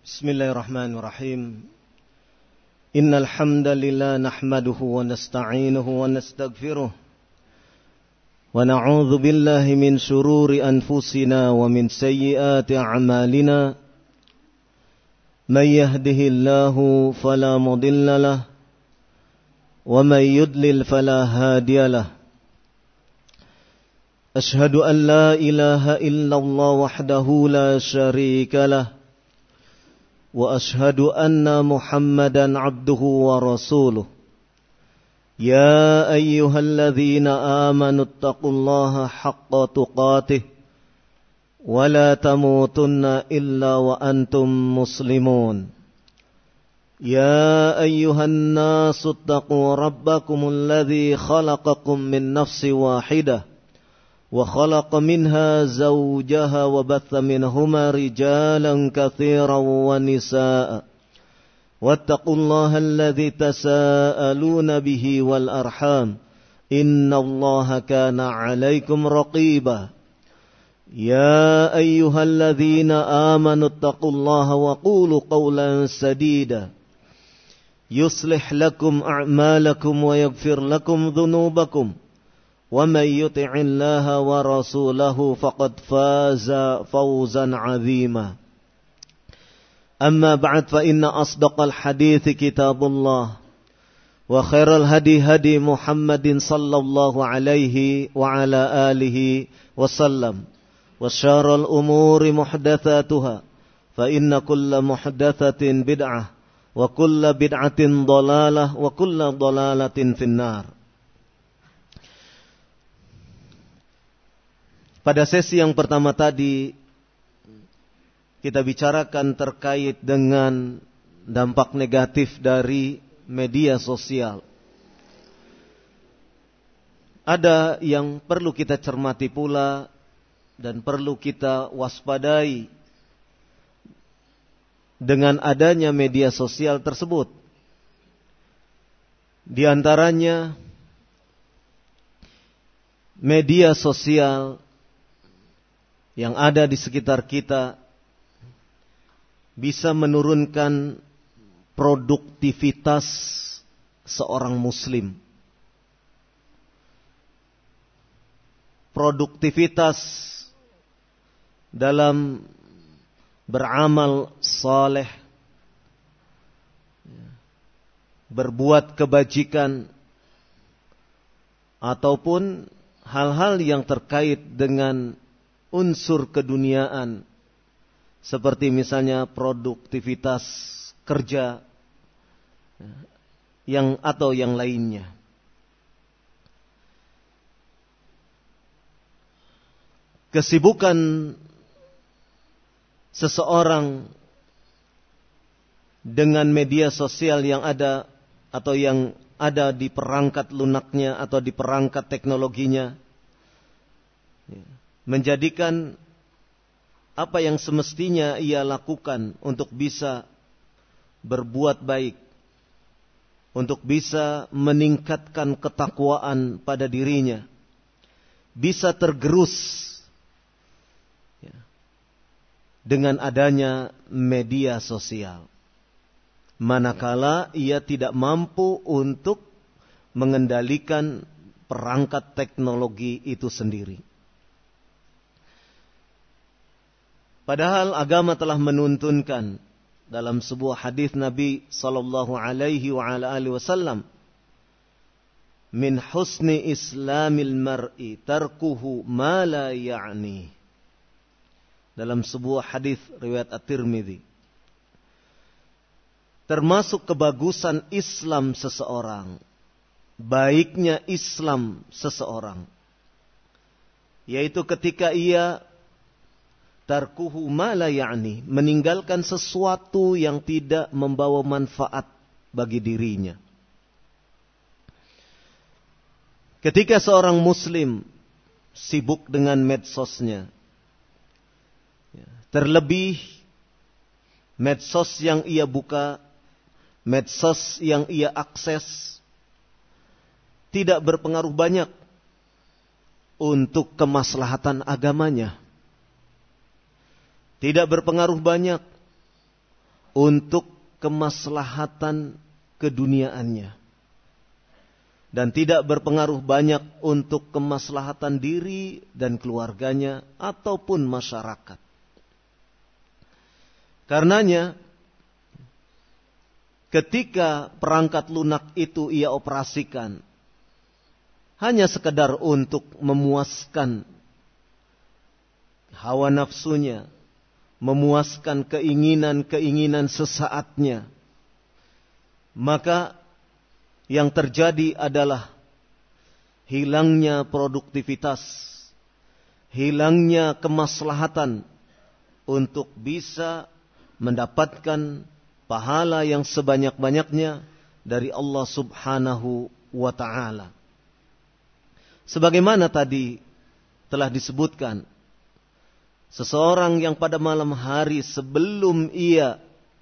Bismillahirrahmanirrahim. Innal hamdalillah nahmaduhu wa nasta'inuhu wa nastaghfiruh wa na'udzu billahi min shururi anfusina wa min sayyiati a'malina. May yahdihillahu fala mudilla lahu wa may yudlil fala hadiya lahu. Ashhadu an la ilaha illallah wahdahu la syarika lahu wa ashhadu anna Muhammadan abduhu wa rasuluh. Ya ayyuhalladzina amanu taqullaha haqqa tuqatih wa la tamutunna illa wa antum muslimun. Ya ayyuhan nasu taqu rabbakumul ladzi khalaqakum min nafsin wahidah wa khalaqa minha zawjaha wa batha minhuma rijalan katsiran wa nisaa. Wattaqullaha alladzi tasaaluna bihi wal arham innallaha kana 'alaikum raqiba. Ya ayyuhalladzina amanu taqullaha wa qulu qawlan sadida yuslih lakum a'malakum wa yaghfir lakum dhunubakum. وَمَنْ يُطِعِ اللَّهَ وَرَسُولَهُ فَقَدْ فَازَ فَوْزًا عَظِيمًا. أما بعد فإن أصدق الحديث كتاب الله وخير الهدي هدي محمد صلى الله عليه وعلى آله وسلم وشر الأمور محدثاتها فإن كل محدثة بدعة وكل بدعة ضلالة وكل ضلالة في النار. Pada sesi yang pertama tadi kita bicarakan terkait dengan dampak negatif dari media sosial. Ada yang perlu kita cermati pula dan perlu kita waspadai dengan adanya media sosial tersebut. Di antaranya media sosial yang ada di sekitar kita bisa menurunkan produktivitas seorang muslim. Produktivitas dalam beramal saleh, berbuat kebajikan, ataupun hal-hal yang terkait dengan unsur keduniaan seperti misalnya produktivitas kerja atau yang lainnya. Kesibukan seseorang dengan media sosial yang ada atau yang ada di perangkat lunaknya atau di perangkat teknologinya menjadikan apa yang semestinya ia lakukan untuk bisa berbuat baik, untuk bisa meningkatkan ketakwaan pada dirinya, bisa tergerus dengan adanya media sosial. Manakala ia tidak mampu untuk mengendalikan perangkat teknologi itu sendiri. Padahal agama telah menuntunkan dalam sebuah hadis Nabi sallallahu alaihi wa ala alihi wasallam, min husni islamil mar'i tarkuhu ma la ya'ni. Dalam sebuah hadis riwayat At-Tirmidzi, termasuk kebagusan Islam seseorang, baiknya Islam seseorang, yaitu ketika ia tarkuhu ma la ya'ni, meninggalkan sesuatu yang tidak membawa manfaat bagi dirinya. Ketika seorang muslim sibuk dengan medsosnya, terlebih medsos yang ia buka, medsos yang ia akses, tidak berpengaruh banyak untuk kemaslahatan agamanya. Tidak berpengaruh banyak untuk kemaslahatan keduniaannya, dan tidak berpengaruh banyak untuk kemaslahatan diri dan keluarganya ataupun masyarakat. Karenanya, ketika perangkat lunak itu ia operasikan hanya sekedar untuk memuaskan hawa nafsunya, memuaskan keinginan-keinginan sesaatnya, maka yang terjadi adalah hilangnya produktivitas, hilangnya kemaslahatan untuk bisa mendapatkan pahala yang sebanyak-banyaknya dari Allah Subhanahu wa ta'ala. Sebagaimana tadi telah disebutkan, seseorang yang pada malam hari sebelum ia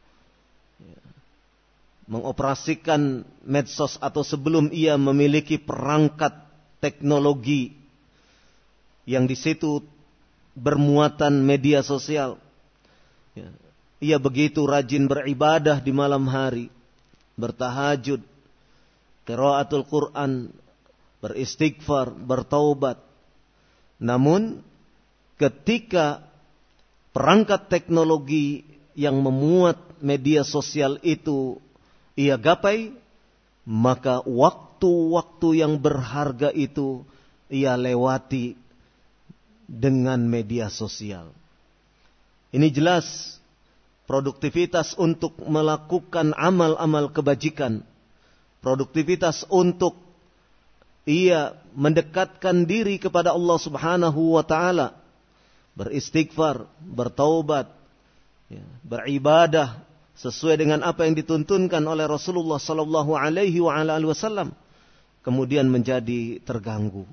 mengoperasikan medsos atau sebelum ia memiliki perangkat teknologi yang di situ bermuatan media sosial, ia begitu rajin beribadah di malam hari, bertahajud, qiraatul Quran, beristighfar, bertaubat. Namun ketika perangkat teknologi yang memuat media sosial itu ia gapai, maka waktu-waktu yang berharga itu ia lewati dengan media sosial. Ini jelas produktivitas untuk melakukan amal-amal kebajikan, produktivitas untuk ia mendekatkan diri kepada Allah Subhanahu wa ta'ala, beristighfar, bertaubat, beribadah sesuai dengan apa yang dituntunkan oleh Rasulullah sallallahu alaihi wasallam, kemudian menjadi terganggu.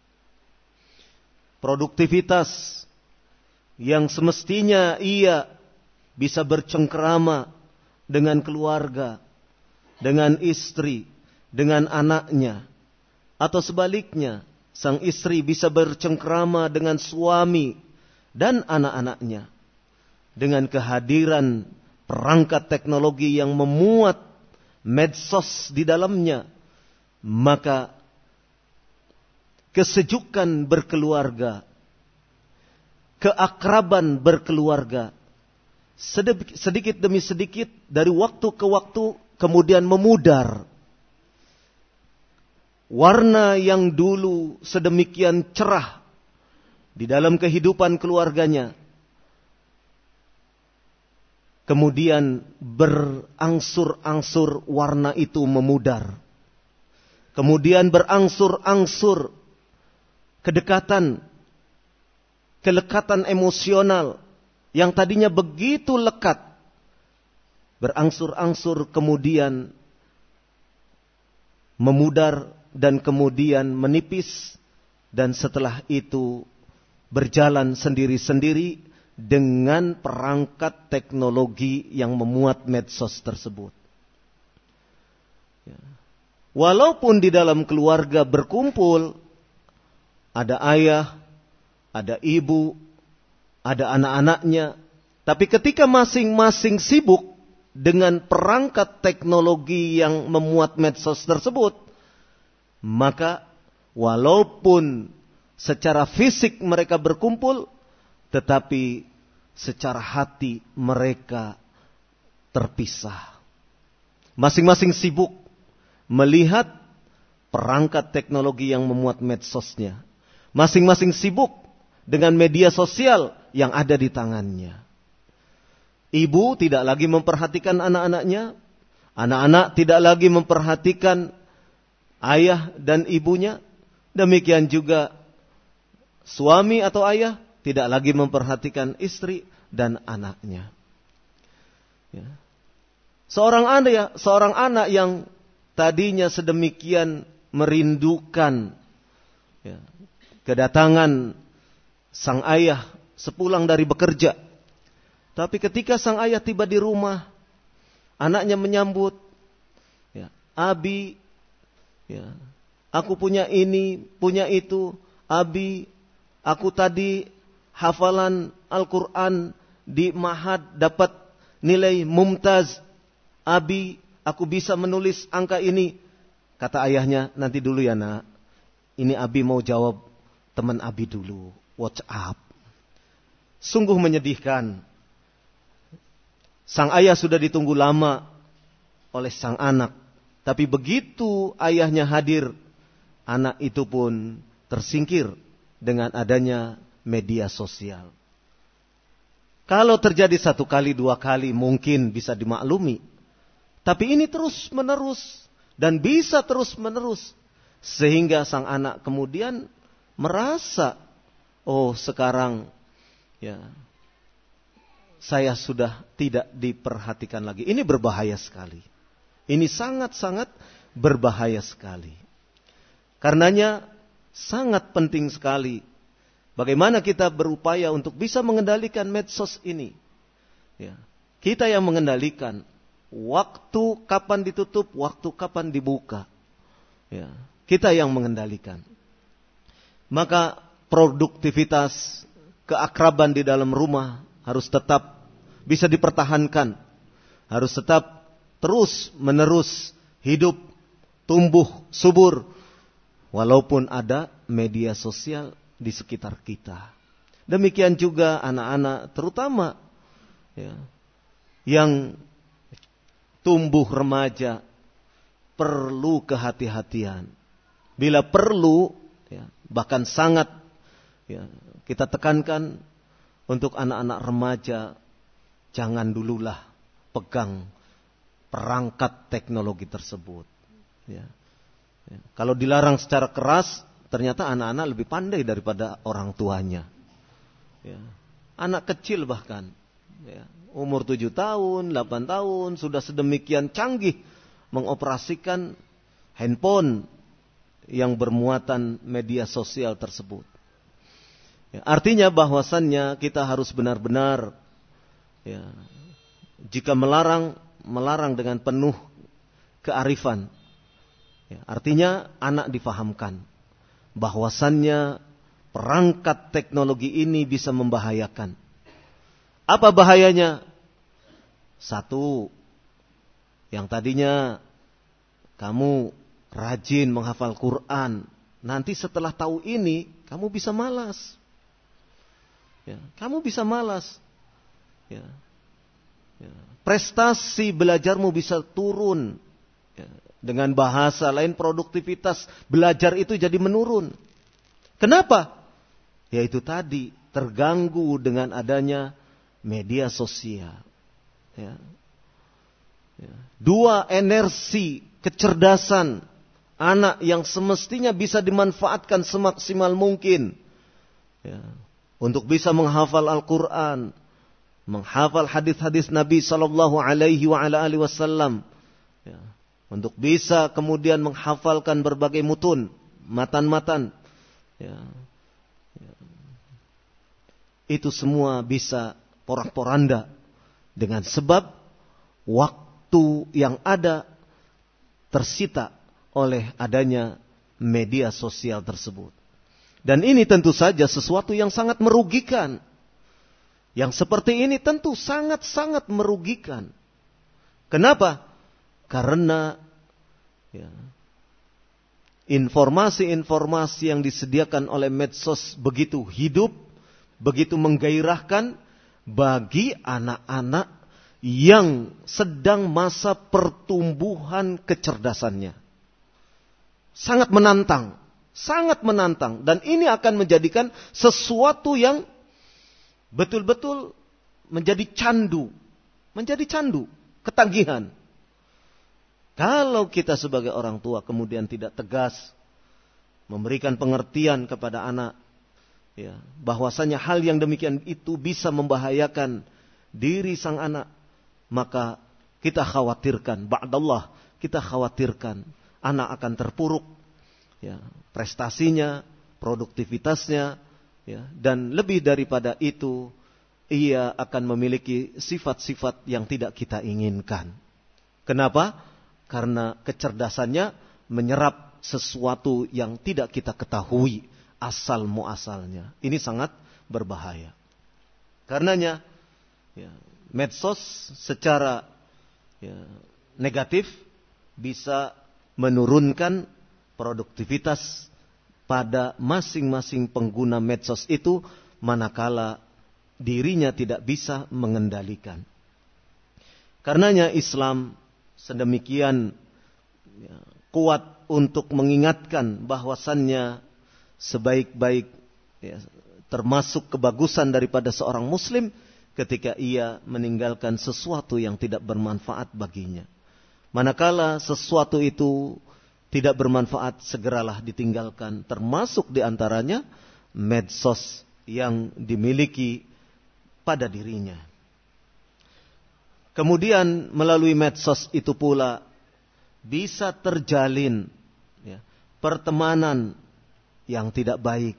Produktivitas yang semestinya ia bisa bercengkrama dengan keluarga, dengan istri, dengan anaknya, atau sebaliknya, sang istri bisa bercengkrama dengan suami dan anak-anaknya. Dengan kehadiran perangkat teknologi yang memuat medsos di dalamnya, maka kesejukan berkeluarga, keakraban berkeluarga, sedikit demi sedikit dari waktu ke waktu kemudian memudar. Warna yang dulu sedemikian cerah di dalam kehidupan keluarganya kemudian berangsur-angsur warna itu memudar. Kemudian berangsur-angsur kedekatan, kelekatan emosional yang tadinya begitu lekat, berangsur-angsur kemudian memudar dan kemudian menipis, dan setelah itu berjalan sendiri-sendiri dengan perangkat teknologi yang memuat medsos tersebut. Walaupun di dalam keluarga berkumpul, ada ayah, ada ibu, ada anak-anaknya, tapi ketika masing-masing sibuk dengan perangkat teknologi yang memuat medsos tersebut, maka walaupun secara fisik mereka berkumpul, tetapi secara hati mereka terpisah. Masing-masing sibuk melihat perangkat teknologi yang memuat medsosnya. Masing-masing sibuk dengan media sosial yang ada di tangannya. Ibu tidak lagi memperhatikan anak-anaknya. Anak-anak tidak lagi memperhatikan ayah dan ibunya. Demikian juga suami atau ayah tidak lagi memperhatikan istri dan anaknya. Seorang anak yang tadinya sedemikian merindukan kedatangan sang ayah sepulang dari bekerja. Tapi ketika sang ayah tiba di rumah, anaknya menyambut, Abi, aku punya ini, punya itu. Abi, aku tadi hafalan Al-Quran di Mahad dapat nilai mumtaz. Abi, aku bisa menulis angka ini. Kata ayahnya, nanti dulu ya nak. Ini Abi mau jawab teman Abi dulu. WhatsApp. Sungguh menyedihkan. Sang ayah sudah ditunggu lama oleh sang anak. Tapi begitu ayahnya hadir, anak itu pun tersingkir dengan adanya media sosial. Kalau terjadi 1 kali, 2 kali mungkin bisa dimaklumi. Tapi ini terus menerus dan bisa terus menerus. Sehingga sang anak kemudian merasa, oh sekarang ya saya sudah tidak diperhatikan lagi. Ini berbahaya sekali. Ini sangat-sangat berbahaya sekali. Karenanya sangat penting sekali bagaimana kita berupaya untuk bisa mengendalikan medsos ini. Ya, kita yang mengendalikan waktu kapan ditutup, waktu kapan dibuka. Ya, kita yang mengendalikan. Maka produktivitas, keakraban di dalam rumah harus tetap bisa dipertahankan. Harus tetap terus menerus hidup, tumbuh, subur. Walaupun ada media sosial di sekitar kita. Demikian juga anak-anak terutama ya, yang tumbuh remaja perlu kehati-hatian. Bila perlu, ya, bahkan sangat ya, kita tekankan untuk anak-anak remaja, jangan dululah pegang perangkat teknologi tersebut. Ya. Ya. Kalau dilarang secara keras, ternyata anak-anak lebih pandai daripada orang tuanya. Ya. Anak kecil bahkan, ya, umur 7 tahun, 8 tahun, sudah sedemikian canggih mengoperasikan handphone yang bermuatan media sosial tersebut. Ya, artinya bahwasannya kita harus benar-benar, ya, jika melarang dengan penuh kearifan. Ya, artinya anak difahamkan bahwasannya perangkat teknologi ini bisa membahayakan. Apa bahayanya? 1, yang tadinya kamu rajin menghafal Quran, nanti setelah tahu ini, kamu bisa malas. Ya, kamu bisa malas. Ya. Ya. Prestasi belajarmu bisa turun. Ya. Dengan bahasa lain, produktivitas belajar itu jadi menurun. Kenapa? Yaitu tadi, terganggu dengan adanya media sosial. Ya. Ya. 2, energi, kecerdasan anak yang semestinya bisa dimanfaatkan semaksimal mungkin. Ya. Untuk bisa menghafal Al-Quran, menghafal hadis-hadis Nabi Sallallahu Alaihi Wasallam. Ya. Untuk bisa kemudian menghafalkan berbagai mutun, matan-matan. Ya. Ya. Itu semua bisa porak-poranda dengan sebab waktu yang ada tersita oleh adanya media sosial tersebut. Dan ini tentu saja sesuatu yang sangat merugikan. Yang seperti ini tentu sangat-sangat merugikan. Kenapa? Karena ya, informasi-informasi yang disediakan oleh medsos begitu hidup, begitu menggairahkan bagi anak-anak yang sedang masa pertumbuhan kecerdasannya. Sangat menantang. Sangat menantang. Dan ini akan menjadikan sesuatu yang betul-betul menjadi candu. Menjadi candu. Ketagihan. Kalau kita sebagai orang tua kemudian tidak tegas memberikan pengertian kepada anak, ya, bahwasanya hal yang demikian itu bisa membahayakan diri sang anak, maka kita khawatirkan, ba'dallah, kita khawatirkan anak akan terpuruk, ya, prestasinya, produktivitasnya, ya, dan lebih daripada itu, ia akan memiliki sifat-sifat yang tidak kita inginkan. Kenapa? Karena kecerdasannya menyerap sesuatu yang tidak kita ketahui asal muasalnya. Ini sangat berbahaya. Karenanya, ya, medsos secara negatif bisa menurunkan produktivitas pada masing-masing pengguna medsos itu, manakala dirinya tidak bisa mengendalikan. Karenanya Islam sedemikian kuat untuk mengingatkan bahwasannya sebaik-baik termasuk kebagusan daripada seorang muslim ketika ia meninggalkan sesuatu yang tidak bermanfaat baginya. Manakala sesuatu itu tidak bermanfaat, segeralah ditinggalkan, termasuk diantaranya medsos yang dimiliki pada dirinya. Kemudian melalui medsos itu pula bisa terjalin pertemanan yang tidak baik.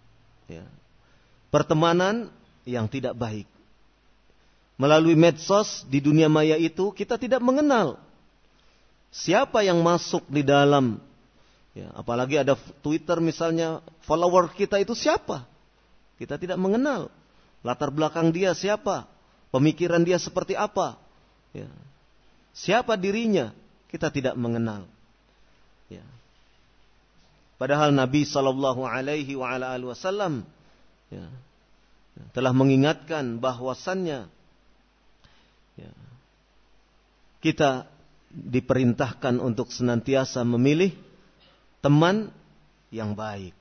Pertemanan yang tidak baik. Melalui medsos di dunia maya itu kita tidak mengenal siapa yang masuk di dalam. Apalagi ada Twitter misalnya, follower kita itu siapa? Kita tidak mengenal. Latar belakang dia siapa? Pemikiran dia seperti apa? Siapa dirinya? Kita tidak mengenal. Padahal Nabi SAW telah mengingatkan bahwasannya kita diperintahkan untuk senantiasa memilih teman yang baik.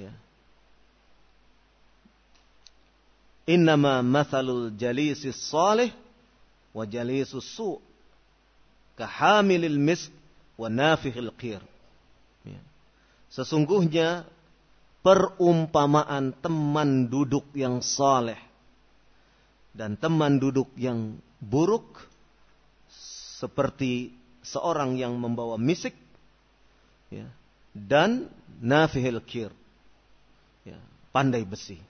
Innama mathalul jalisis salih wa jalisus su' kahamilil misk wa nafihil qir. Sesungguhnya perumpamaan teman duduk yang saleh dan teman duduk yang buruk seperti seorang yang membawa misik dan nafihil qir, pandai besi.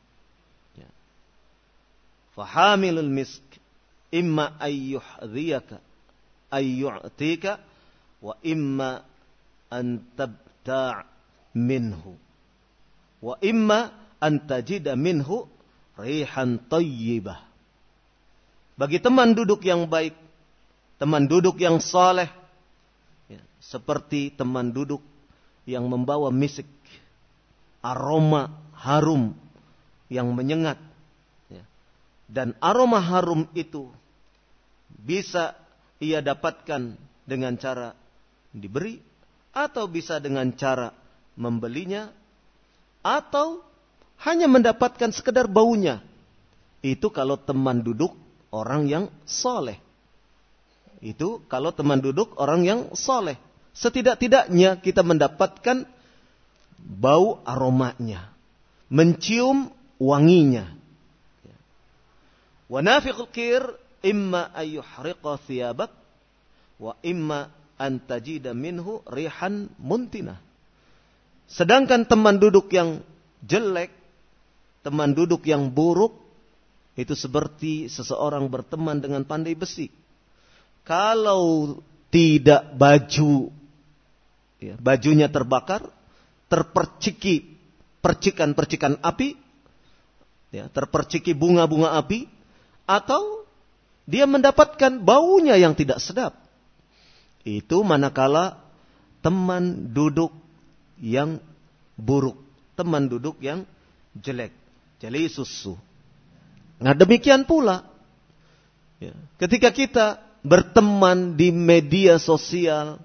Fahamilul misk imma ayyuhdhiyaka ayyu'tika wa imma an tabta' minhu wa imma an tajida minhu rihan thayyibah. Bagi teman duduk yang baik, teman duduk yang saleh, seperti teman duduk yang membawa misik, aroma harum yang menyengat. Dan aroma harum itu bisa ia dapatkan dengan cara diberi, atau bisa dengan cara membelinya, atau hanya mendapatkan sekedar baunya. Itu kalau teman duduk orang yang soleh. Itu kalau teman duduk orang yang soleh. Setidak-tidaknya kita mendapatkan bau aromanya, mencium wanginya. Wa nafiqul qir imma ayyuhriqa thiyabak wa imma an tajida minhu rihan muntinah. Sedangkan teman duduk yang jelek, teman duduk yang buruk, itu seperti seseorang berteman dengan pandai besi. Kalau tidak bajunya terbakar, terperciki percikan-percikan api, terperciki bunga-bunga api, atau dia mendapatkan baunya yang tidak sedap. Itu manakala teman duduk yang buruk, teman duduk yang jelek, jalisus su'. Nah demikian pula ketika kita berteman di media sosial,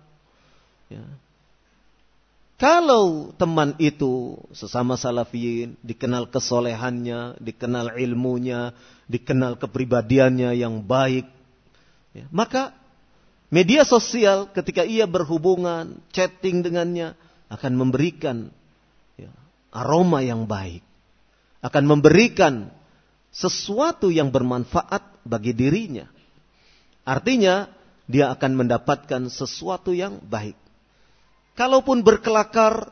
kalau teman itu sesama salafiyin, dikenal kesolehannya, dikenal ilmunya, dikenal kepribadiannya yang baik, maka media sosial ketika ia berhubungan, chatting dengannya, akan memberikan aroma yang baik, akan memberikan sesuatu yang bermanfaat bagi dirinya. Artinya dia akan mendapatkan sesuatu yang baik. Kalaupun berkelakar,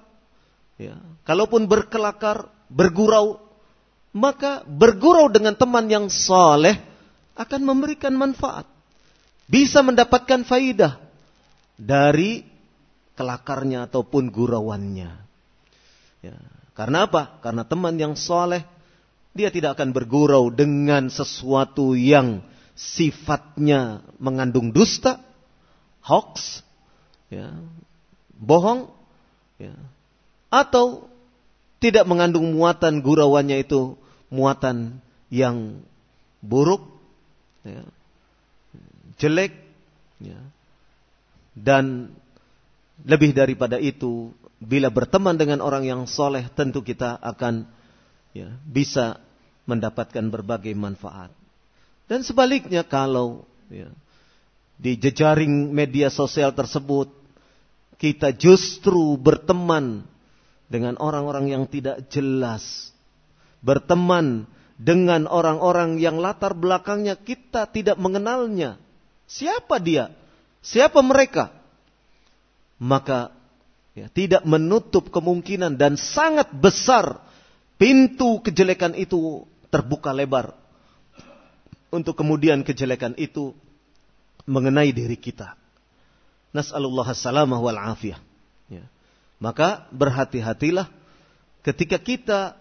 bergurau, maka bergurau dengan teman yang saleh akan memberikan manfaat. Bisa mendapatkan faidah dari kelakarnya ataupun gurauannya. Karena apa? Karena teman yang saleh, dia tidak akan bergurau dengan sesuatu yang sifatnya mengandung dusta, hoax, ya, bohong, ya, atau tidak mengandung muatan gurauannya itu muatan yang buruk, ya, jelek, ya, dan lebih daripada itu, bila berteman dengan orang yang soleh, tentu kita akan, ya, bisa mendapatkan berbagai manfaat. Dan sebaliknya, kalau, ya, di jejaring media sosial tersebut kita justru berteman dengan orang-orang yang tidak jelas, berteman dengan orang-orang yang latar belakangnya kita tidak mengenalnya, siapa dia, siapa mereka, maka, ya, tidak menutup kemungkinan dan sangat besar pintu kejelekan itu terbuka lebar untuk kemudian kejelekan itu mengenai diri kita. Nas'alullah as-salamah wal afiyah. Ya. Maka berhati-hatilah ketika kita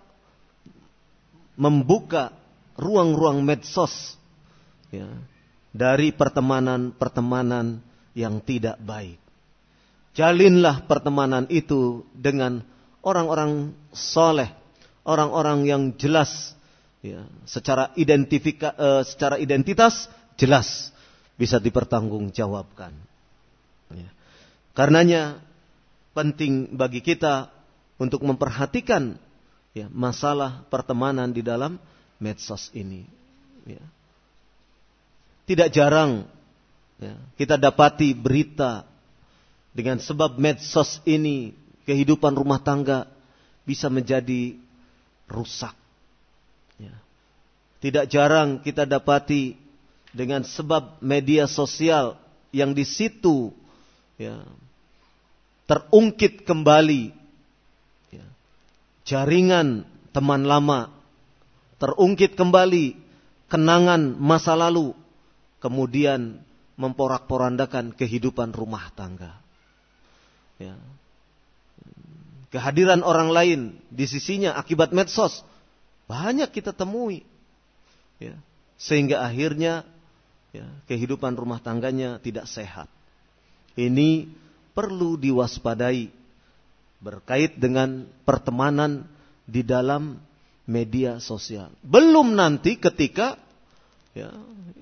membuka ruang-ruang medsos, ya, dari pertemanan-pertemanan yang tidak baik. Jalinlah pertemanan itu dengan orang-orang soleh, orang-orang yang jelas, ya, secara identitas jelas bisa dipertanggungjawabkan. Ya. Karenanya penting bagi kita untuk memperhatikan, ya, masalah pertemanan di dalam medsos ini. Ya. Tidak jarang, ya, kita dapati berita dengan sebab medsos ini kehidupan rumah tangga bisa menjadi rusak. Ya. Tidak jarang kita dapati dengan sebab media sosial yang di situ, ya, terungkit kembali, ya, jaringan teman lama, terungkit kembali kenangan masa lalu, kemudian memporak-porandakan kehidupan rumah tangga. Ya. Kehadiran orang lain di sisinya akibat medsos banyak kita temui, ya, sehingga akhirnya, ya, kehidupan rumah tangganya tidak sehat. Ini perlu diwaspadai berkait dengan pertemanan di dalam media sosial. Belum nanti ketika, ya,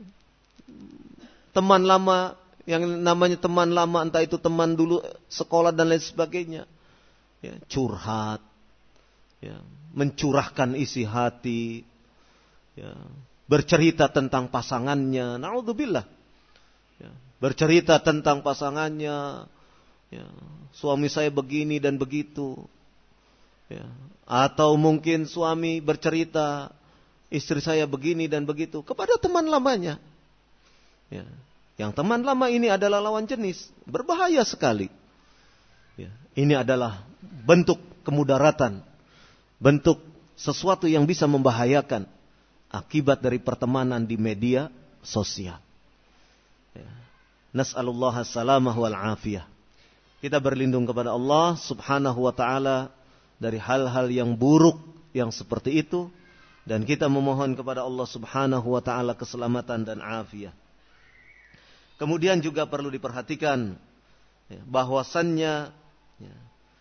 teman lama, yang namanya teman lama, entah itu teman dulu sekolah dan lain sebagainya, ya, curhat, ya, mencurahkan isi hati, ya, bercerita tentang pasangannya, naudzubillah, ya, bercerita tentang pasangannya, ya, suami saya begini dan begitu, ya, atau mungkin suami bercerita istri saya begini dan begitu kepada teman lamanya, ya. Yang teman lama ini adalah lawan jenis, berbahaya sekali. Ya, ini adalah bentuk kemudaratan, bentuk sesuatu yang bisa membahayakan akibat dari pertemanan di media sosial. Ya. Nas'alullah as-salamah wal afiyah. Kita berlindung kepada Allah subhanahu wa ta'ala dari hal-hal yang buruk yang seperti itu, dan kita memohon kepada Allah subhanahu wa ta'ala keselamatan dan afiyah. Kemudian juga perlu diperhatikan, ya, bahwasannya, ya,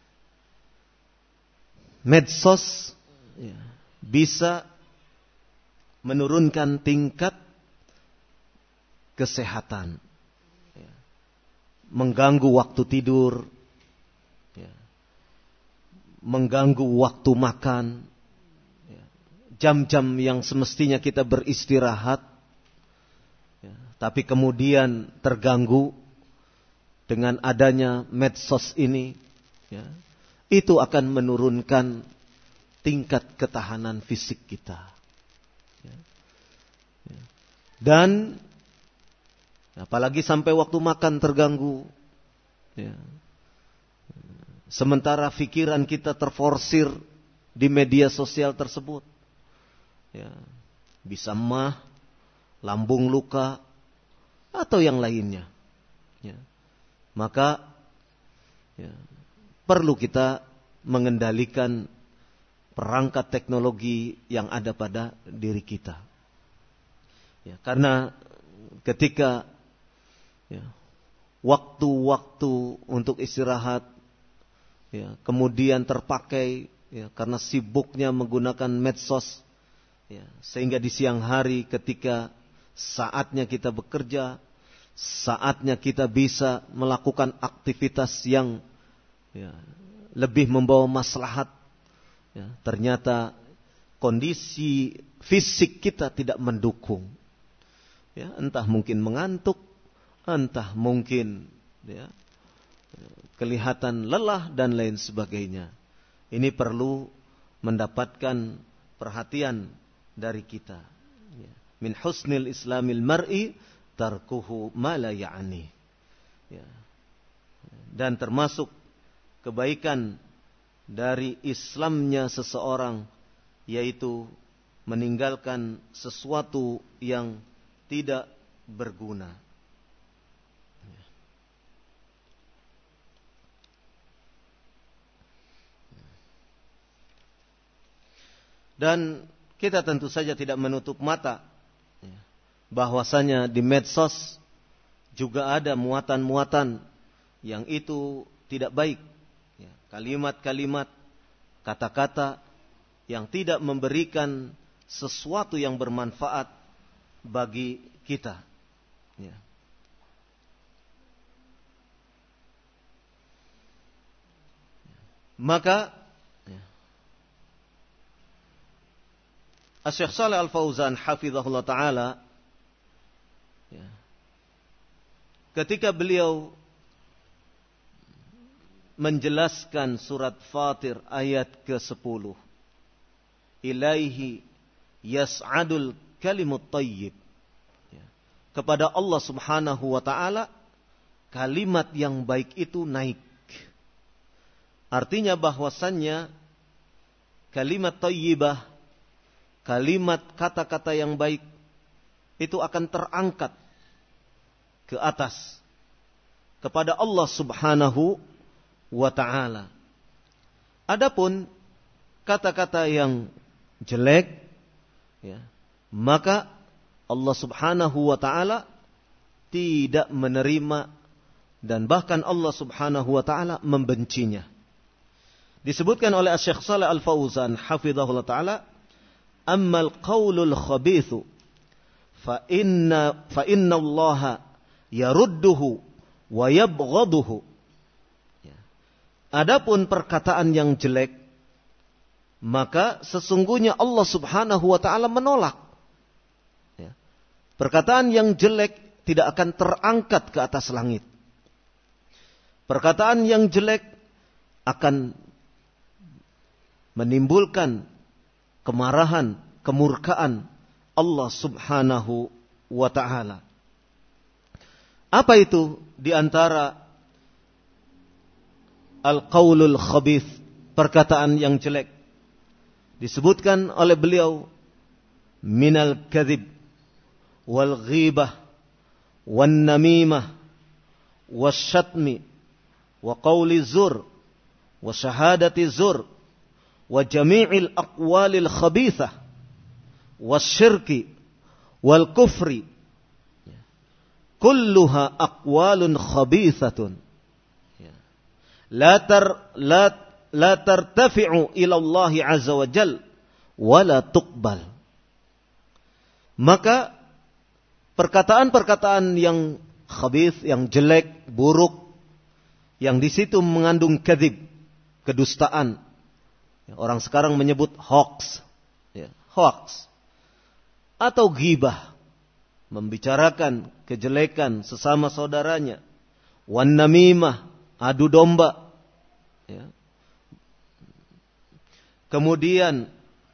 medsos, ya, bisa menurunkan tingkat kesehatan, ya, mengganggu waktu tidur, ya, mengganggu waktu makan, ya, jam-jam yang semestinya kita beristirahat, ya, tapi kemudian terganggu dengan adanya medsos ini, ya, itu akan menurunkan tingkat ketahanan fisik kita. Ya. Ya. Dan apalagi sampai waktu makan terganggu, ya. Sementara pikiran kita terforsir di media sosial tersebut, ya, bisa mah, lambung luka, atau yang lainnya, ya. Maka, ya, perlu kita mengendalikan perangkat teknologi yang ada pada diri kita, ya, karena ketika ya, waktu-waktu untuk istirahat ya, kemudian terpakai ya, karena sibuknya menggunakan medsos ya, sehingga di siang hari ketika saatnya kita bekerja, saatnya kita bisa melakukan aktivitas yang ya, lebih membawa maslahat ya, ternyata kondisi fisik kita tidak mendukung ya, entah mungkin mengantuk, entah mungkin ya, kelihatan lelah dan lain sebagainya. Ini perlu mendapatkan perhatian dari kita. Min husnil islamil mar'i tarkuhu ma la ya'ni. Dan termasuk kebaikan dari Islamnya seseorang yaitu meninggalkan sesuatu yang tidak berguna. Dan kita tentu saja tidak menutup mata bahwasanya di medsos juga ada muatan-muatan yang itu tidak baik. Kalimat-kalimat, kata-kata yang tidak memberikan sesuatu yang bermanfaat bagi kita. Maka Syekh Shalih Al-Fauzan hafizahullah ta'ala ketika beliau menjelaskan surat Fatir ayat ke-10, ilaihi yas'adul kalimut thayyib, kepada Allah subhanahu wa ta'ala kalimat yang baik itu naik. Artinya bahwasannya kalimat thayyibah, kalimat kata-kata yang baik itu akan terangkat ke atas kepada Allah subhanahu wa ta'ala. Adapun kata-kata yang jelek ya, maka Allah subhanahu wa ta'ala tidak menerima dan bahkan Allah subhanahu wa ta'ala membencinya. Disebutkan oleh Syekh Shalih Al-Fauzan hafizahullah ta'ala, ammal qaulul khabithu fa inna Allah yarudduhu wa yabghaduhu. Adapun perkataan yang jelek, maka sesungguhnya Allah subhanahu wa ta'ala menolak. Perkataan yang jelek tidak akan terangkat ke atas langit. Perkataan yang jelek akan menimbulkan kemarahan, kemurkaan Allah subhanahu wa ta'ala. Apa itu di antara al-qaulul khabith, perkataan yang jelek? Disebutkan oleh beliau, minal kadhib wal ghibah wan namimah wasyatmi wa qauli zur wa syahadati zur wa jami'il aqwalil khabithah wasyirki wal kufri kulluha aqwalun khabithatun la tartafi'u ila Allah azza wa jal wa la tuqbal. Maka perkataan-perkataan yang khabith, yang jelek, buruk, yang di situ mengandung kadzib, kedustaan. Orang sekarang menyebut hoax, hoax, atau ghibah, membicarakan kejelekan sesama saudaranya, wan namimah, adu domba, kemudian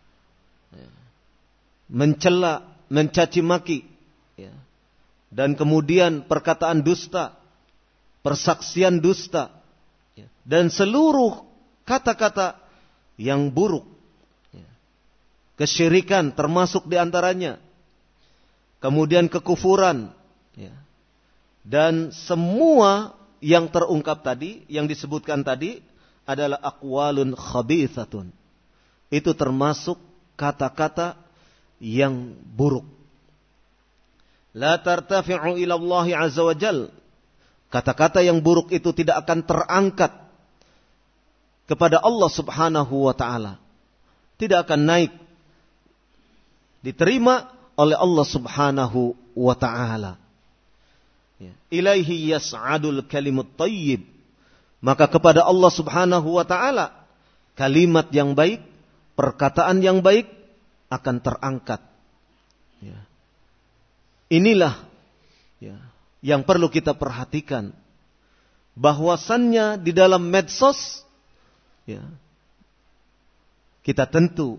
mencela, mencaci maki, dan kemudian perkataan dusta, persaksian dusta, dan seluruh kata-kata yang buruk. Kesyirikan termasuk di antaranya. Kemudian kekufuran. Dan semua yang terungkap tadi, yang disebutkan tadi adalah aqwalun khabithatun. Itu termasuk kata-kata yang buruk. La tartafi'u ila Allah azza wa jal. Kata-kata yang buruk itu tidak akan terangkat kepada Allah subhanahu wa ta'ala. Tidak akan naik. Diterima oleh Allah subhanahu wa ta'ala. Ilaihi yas'adul kalimut tayyib. Maka kepada Allah subhanahu wa ta'ala, kalimat yang baik, perkataan yang baik akan terangkat. Inilah yang perlu kita perhatikan. Bahwasannya di dalam medsos, kita tentu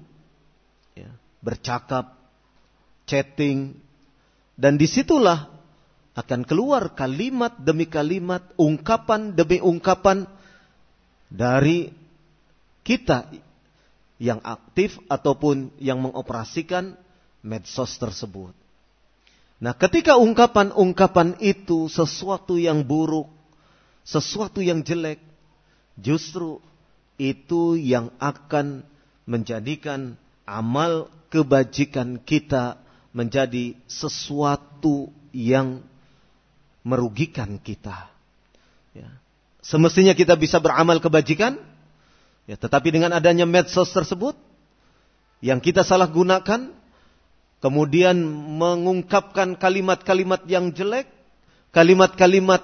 bercakap, chatting, dan disitulah akan keluar kalimat demi kalimat, ungkapan demi ungkapan dari kita yang aktif ataupun yang mengoperasikan medsos tersebut. Nah, ketika ungkapan-ungkapan itu sesuatu yang buruk, sesuatu yang jelek, justru itu yang akan menjadikan amal kebajikan kita menjadi sesuatu yang merugikan kita. Semestinya kita bisa beramal kebajikan, tetapi dengan adanya medsos tersebut yang kita salah gunakan, kemudian mengungkapkan kalimat-kalimat yang jelek, kalimat-kalimat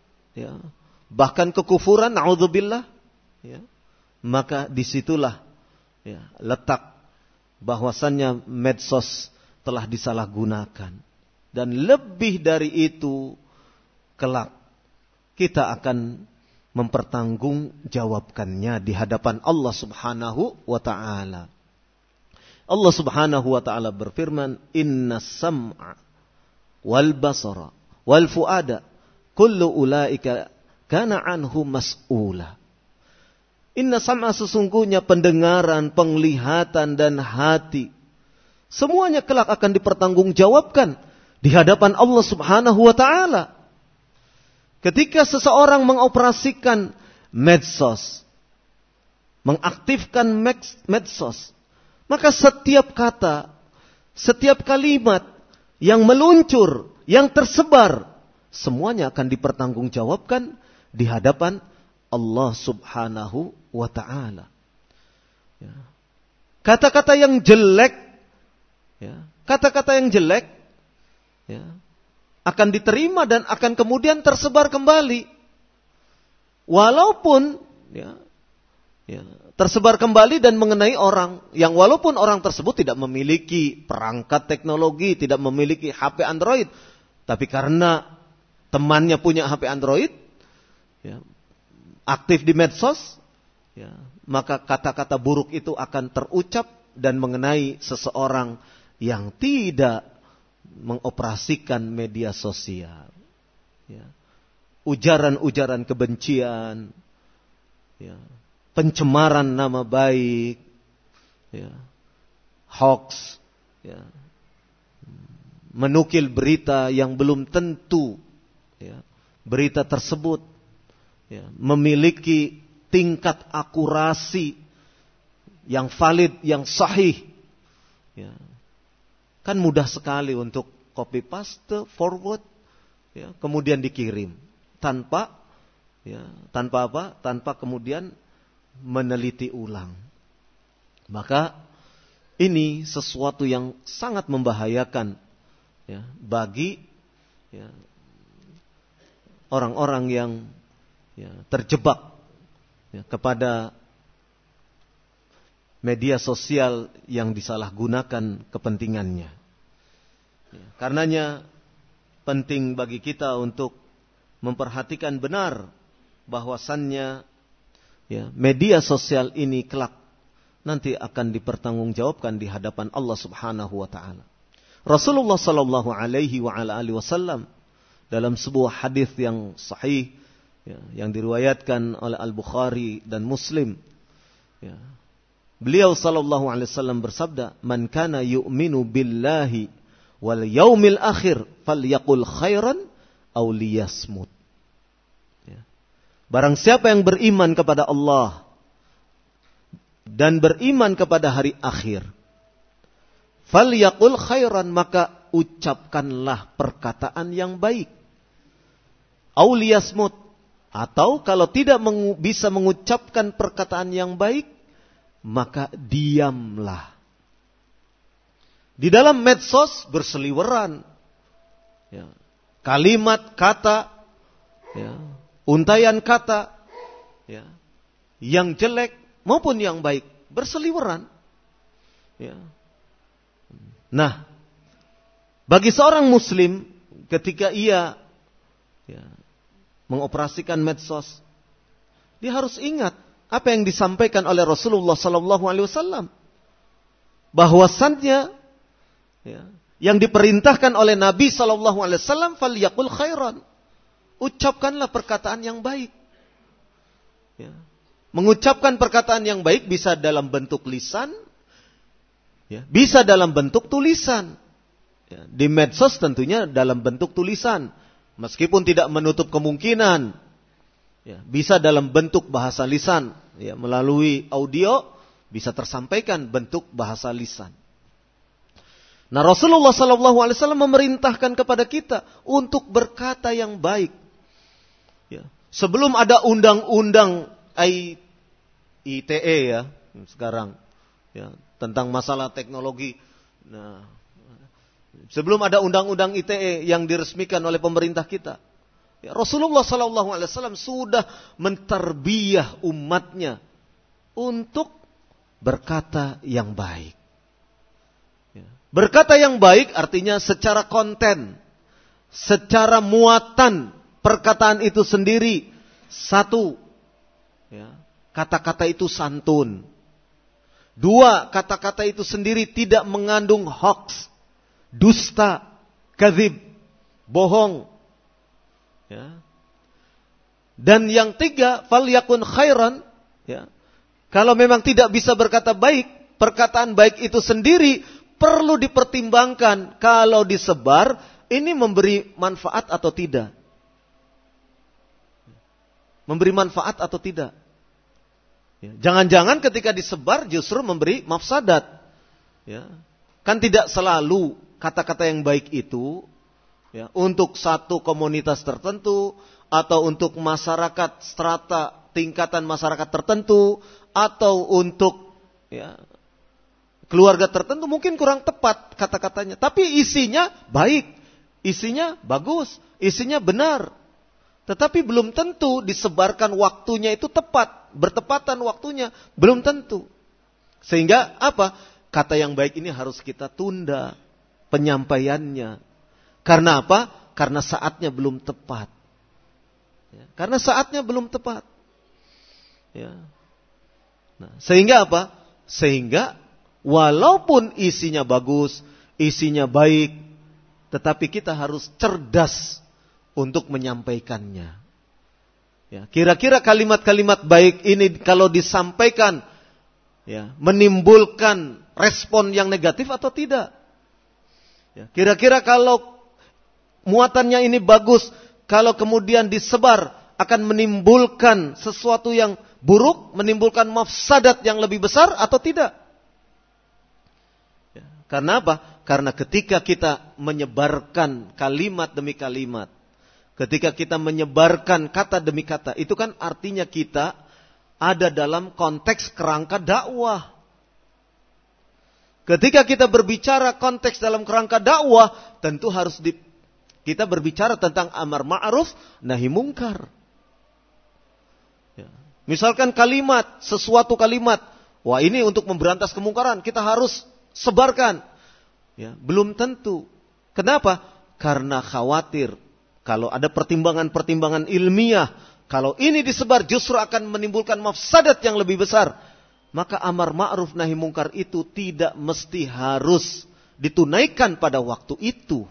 bahkan kekufuran, na'udzubillah, maka disitulah letak bahwasannya medsos telah disalahgunakan. Dan lebih dari itu, kelak kita akan mempertanggungjawabkannya di hadapan Allah subhanahu wa ta'ala. Allah subhanahu wa ta'ala berfirman, Inna sam'a wal basara wal fuada kullu ulaika kana anhu mas'ula. Inna sam'a, sesungguhnya pendengaran, penglihatan dan hati, semuanya kelak akan dipertanggungjawabkan di hadapan Allah subhanahu wa ta'ala. Ketika seseorang mengoperasikan medsos, mengaktifkan medsos, maka setiap kata, setiap kalimat yang meluncur, yang tersebar, semuanya akan dipertanggungjawabkan di hadapan Allah subhanahu wa ta'ala. Kata-kata yang jelek, kata-kata yang jelek, akan diterima dan akan kemudian tersebar kembali. Walaupun tersebar kembali dan mengenai orang yang walaupun orang tersebut tidak memiliki perangkat teknologi, tidak memiliki HP Android, tapi karena temannya punya HP Android, aktif di medsos, maka kata-kata buruk itu akan terucap dan mengenai seseorang yang tidak mengoperasikan media sosial. Ujaran-ujaran kebencian, pencemaran nama baik, hoax, menukil berita yang belum tentu berita tersebut memiliki tingkat akurasi yang valid, yang sahih. Kan mudah sekali untuk copy paste, forward, kemudian dikirim tanpa apa? Tanpa kemudian meneliti ulang. Maka ini sesuatu yang sangat membahayakan bagi orang-orang yang terjebak kepada media sosial yang disalahgunakan kepentingannya. Karenanya penting bagi kita untuk memperhatikan benar bahwasannya media sosial ini kelak nanti akan dipertanggungjawabkan di hadapan Allah Subhanahu wa taala. Rasulullah sallallahu alaihi wa ala alihi wasallam dalam sebuah hadis yang sahih yang diriwayatkan oleh Al-Bukhari dan Muslim, beliau sallallahu alaihi wasallam bersabda, "Man kana yu'minu billahi wal yaumil akhir falyaqul khairan aw liyasmut." Barang siapa yang beriman kepada Allah dan beriman kepada hari akhir, falyaqul khairan, maka ucapkanlah perkataan yang baik. Au liyasmut, atau kalau tidak bisa mengucapkan perkataan yang baik, maka diamlah. Di dalam medsos berseliweran, ya, kalimat, kata, ya, untayan kata, ya, yang jelek maupun yang baik berseliweran. Ya. Nah, bagi seorang muslim ketika ia, ya, mengoperasikan medsos, dia harus ingat apa yang disampaikan oleh Rasulullah SAW, bahwasannya, ya, yang diperintahkan oleh Nabi SAW, falyaqul khairan, ucapkanlah perkataan yang baik. Ya. Mengucapkan perkataan yang baik bisa dalam bentuk lisan, ya, bisa dalam bentuk tulisan. Ya, di medsos tentunya dalam bentuk tulisan, meskipun tidak menutup kemungkinan, ya, bisa dalam bentuk bahasa lisan, ya, melalui audio bisa tersampaikan bentuk bahasa lisan. Nah, Rasulullah SAW memerintahkan kepada kita untuk berkata yang baik. Ya, sebelum ada undang-undang ITE, ya, sekarang, ya, tentang masalah teknologi. Nah, sebelum ada undang-undang ITE yang diresmikan oleh pemerintah kita, ya, Rasulullah SAW sudah mentarbiyah umatnya untuk berkata yang baik. Ya. Berkata yang baik artinya secara konten, secara muatan perkataan itu sendiri. Satu, ya, kata-kata itu santun. Dua, kata-kata itu sendiri tidak mengandung hoax, dusta, kadzib, bohong. Ya. Dan yang tiga, falyakun khairan. Ya. Kalau memang tidak bisa berkata baik, perkataan baik itu sendiri perlu dipertimbangkan kalau disebar, ini memberi manfaat atau tidak. Memberi manfaat atau tidak. Ya. Jangan-jangan ketika disebar justru memberi mafsadat. Ya. Kan tidak selalu kata-kata yang baik itu, ya, untuk satu komunitas tertentu, atau untuk masyarakat strata tingkatan masyarakat tertentu, atau untuk, ya, keluarga tertentu mungkin kurang tepat kata-katanya. Tapi isinya baik, isinya bagus, isinya benar. Tetapi belum tentu disebarkan waktunya itu tepat, bertepatan waktunya, belum tentu. Sehingga apa? Kata yang baik ini harus kita tunda penyampaiannya. Karena apa? Karena saatnya belum tepat. Ya, karena saatnya belum tepat. Ya. Nah, sehingga apa? Sehingga walaupun isinya bagus, isinya baik, tetapi kita harus cerdas untuk menyampaikannya. Ya, kira-kira kalimat-kalimat baik ini kalau disampaikan, ya, menimbulkan respon yang negatif atau tidak? Ya, kira-kira kalau muatannya ini bagus, kalau kemudian disebar akan menimbulkan sesuatu yang buruk, menimbulkan mafsadat yang lebih besar atau tidak? Ya, karena apa? Karena ketika kita menyebarkan kalimat demi kalimat, ketika kita menyebarkan kata demi kata, itu kan artinya kita ada dalam konteks kerangka dakwah. Ketika kita berbicara konteks dalam kerangka dakwah, tentu harus kita berbicara tentang amar ma'ruf, nahi mungkar. Ya. Misalkan kalimat, sesuatu kalimat, wah ini untuk memberantas kemungkaran, kita harus sebarkan. Ya, belum tentu. Kenapa? Karena khawatir kalau ada pertimbangan-pertimbangan ilmiah, kalau ini disebar justru akan menimbulkan mafsadat yang lebih besar. Maka amar ma'ruf nahi mungkar itu tidak mesti harus ditunaikan pada waktu itu.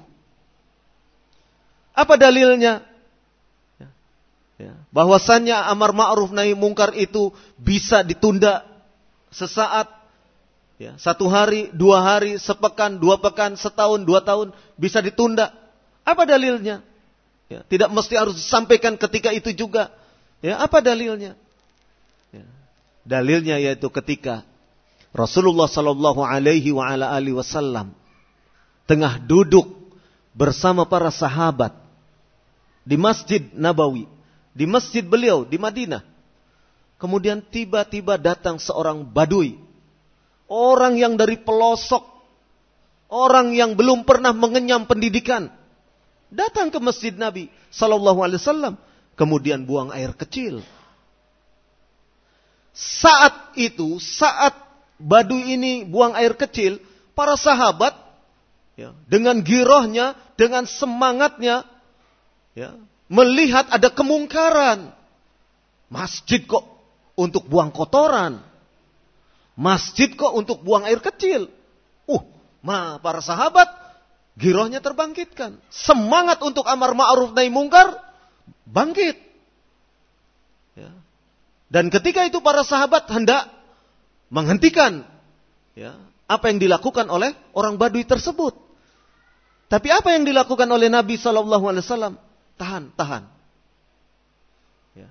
Apa dalilnya? Ya. Bahwasannya amar ma'ruf nahi mungkar itu bisa ditunda sesaat, ya, 1 hari, 2 hari, sepekan, 2 pekan, setahun, 2 tahun, bisa ditunda. Apa dalilnya? Ya, tidak mesti harus disampaikan ketika itu juga. Ya, apa dalilnya? Ya. Dalilnya yaitu ketika Rasulullah sallallahu alaihi wa ala alihi wasallam tengah duduk bersama para sahabat di Masjid Nabawi, di masjid beliau di Madinah. Kemudian tiba-tiba datang seorang badui, orang yang dari pelosok, orang yang belum pernah mengenyam pendidikan, datang ke Masjid Nabi sallallahu alaihi wasallam, kemudian buang air kecil. Saat itu, saat badui ini buang air kecil, para sahabat ya, dengan girohnya, dengan semangatnya ya, melihat ada kemungkaran. Masjid kok untuk buang kotoran, masjid kok untuk buang air kecil. Para sahabat girohnya terbangkitkan, semangat untuk amar ma'ruf nahi mungkar bangkit ya. Dan ketika itu para sahabat hendak menghentikan ya, apa yang dilakukan oleh orang badui tersebut. Tapi apa yang dilakukan oleh Nabi SAW? Tahan. Ya.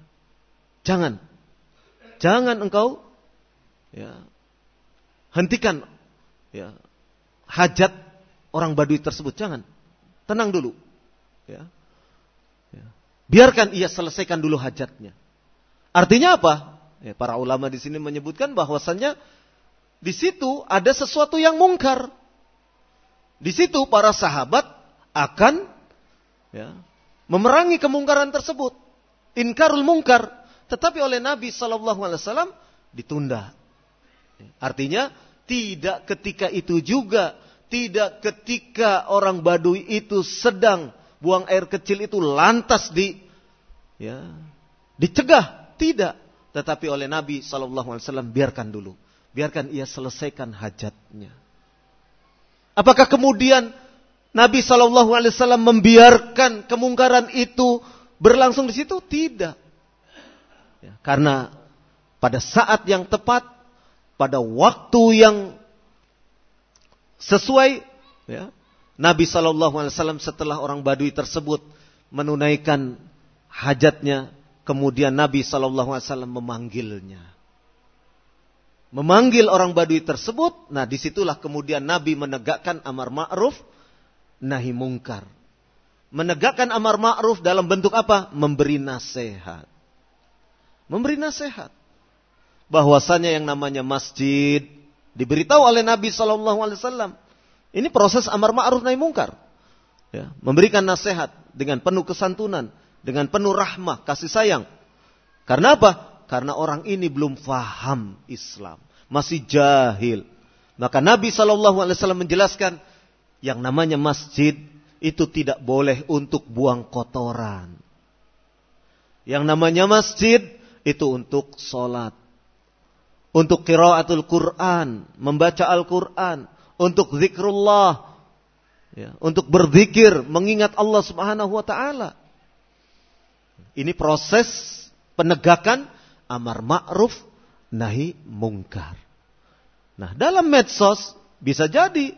Jangan engkau ya, hentikan ya, hajat orang badui tersebut. Jangan. Tenang dulu. Ya. Ya. Biarkan ia selesaikan dulu hajatnya. Artinya apa? Ya, para ulama di sini menyebutkan bahwasannya di situ ada sesuatu yang mungkar. Di situ para sahabat akan ya, memerangi kemungkaran tersebut. Inkarul mungkar. Tetapi oleh Nabi SAW ditunda. Artinya tidak ketika itu juga. Tidak ketika orang badui itu sedang buang air kecil itu lantas dicegah. Tidak. Tetapi oleh Nabi SAW biarkan dulu. Biarkan ia selesaikan hajatnya. Apakah kemudian Nabi SAW membiarkan kemungkaran itu berlangsung di situ? Tidak. Ya, karena pada saat yang tepat, pada waktu yang sesuai, ya, Nabi SAW setelah orang badui tersebut menunaikan hajatnya, kemudian Nabi SAW memanggilnya. Memanggil orang badui tersebut. Nah disitulah kemudian Nabi menegakkan amar ma'ruf nahi mungkar. Menegakkan amar ma'ruf dalam bentuk apa? Memberi nasihat. Memberi nasihat. Bahwasanya yang namanya masjid diberitahu oleh Nabi SAW. Ini proses amar ma'ruf nahi mungkar. Ya, memberikan nasihat dengan penuh kesantunan, dengan penuh rahmah, kasih sayang. Karena apa? Karena orang ini belum faham Islam, masih jahil. Maka Nabi SAW menjelaskan, yang namanya masjid itu tidak boleh untuk buang kotoran. Yang namanya masjid itu untuk sholat, untuk qiraatul Quran, membaca Al-Quran, untuk zikrullah, ya, untuk berzikir, mengingat Allah Subhanahu Wa Taala. Ini proses penegakan amar ma'ruf nahi mungkar. Nah, dalam medsos bisa jadi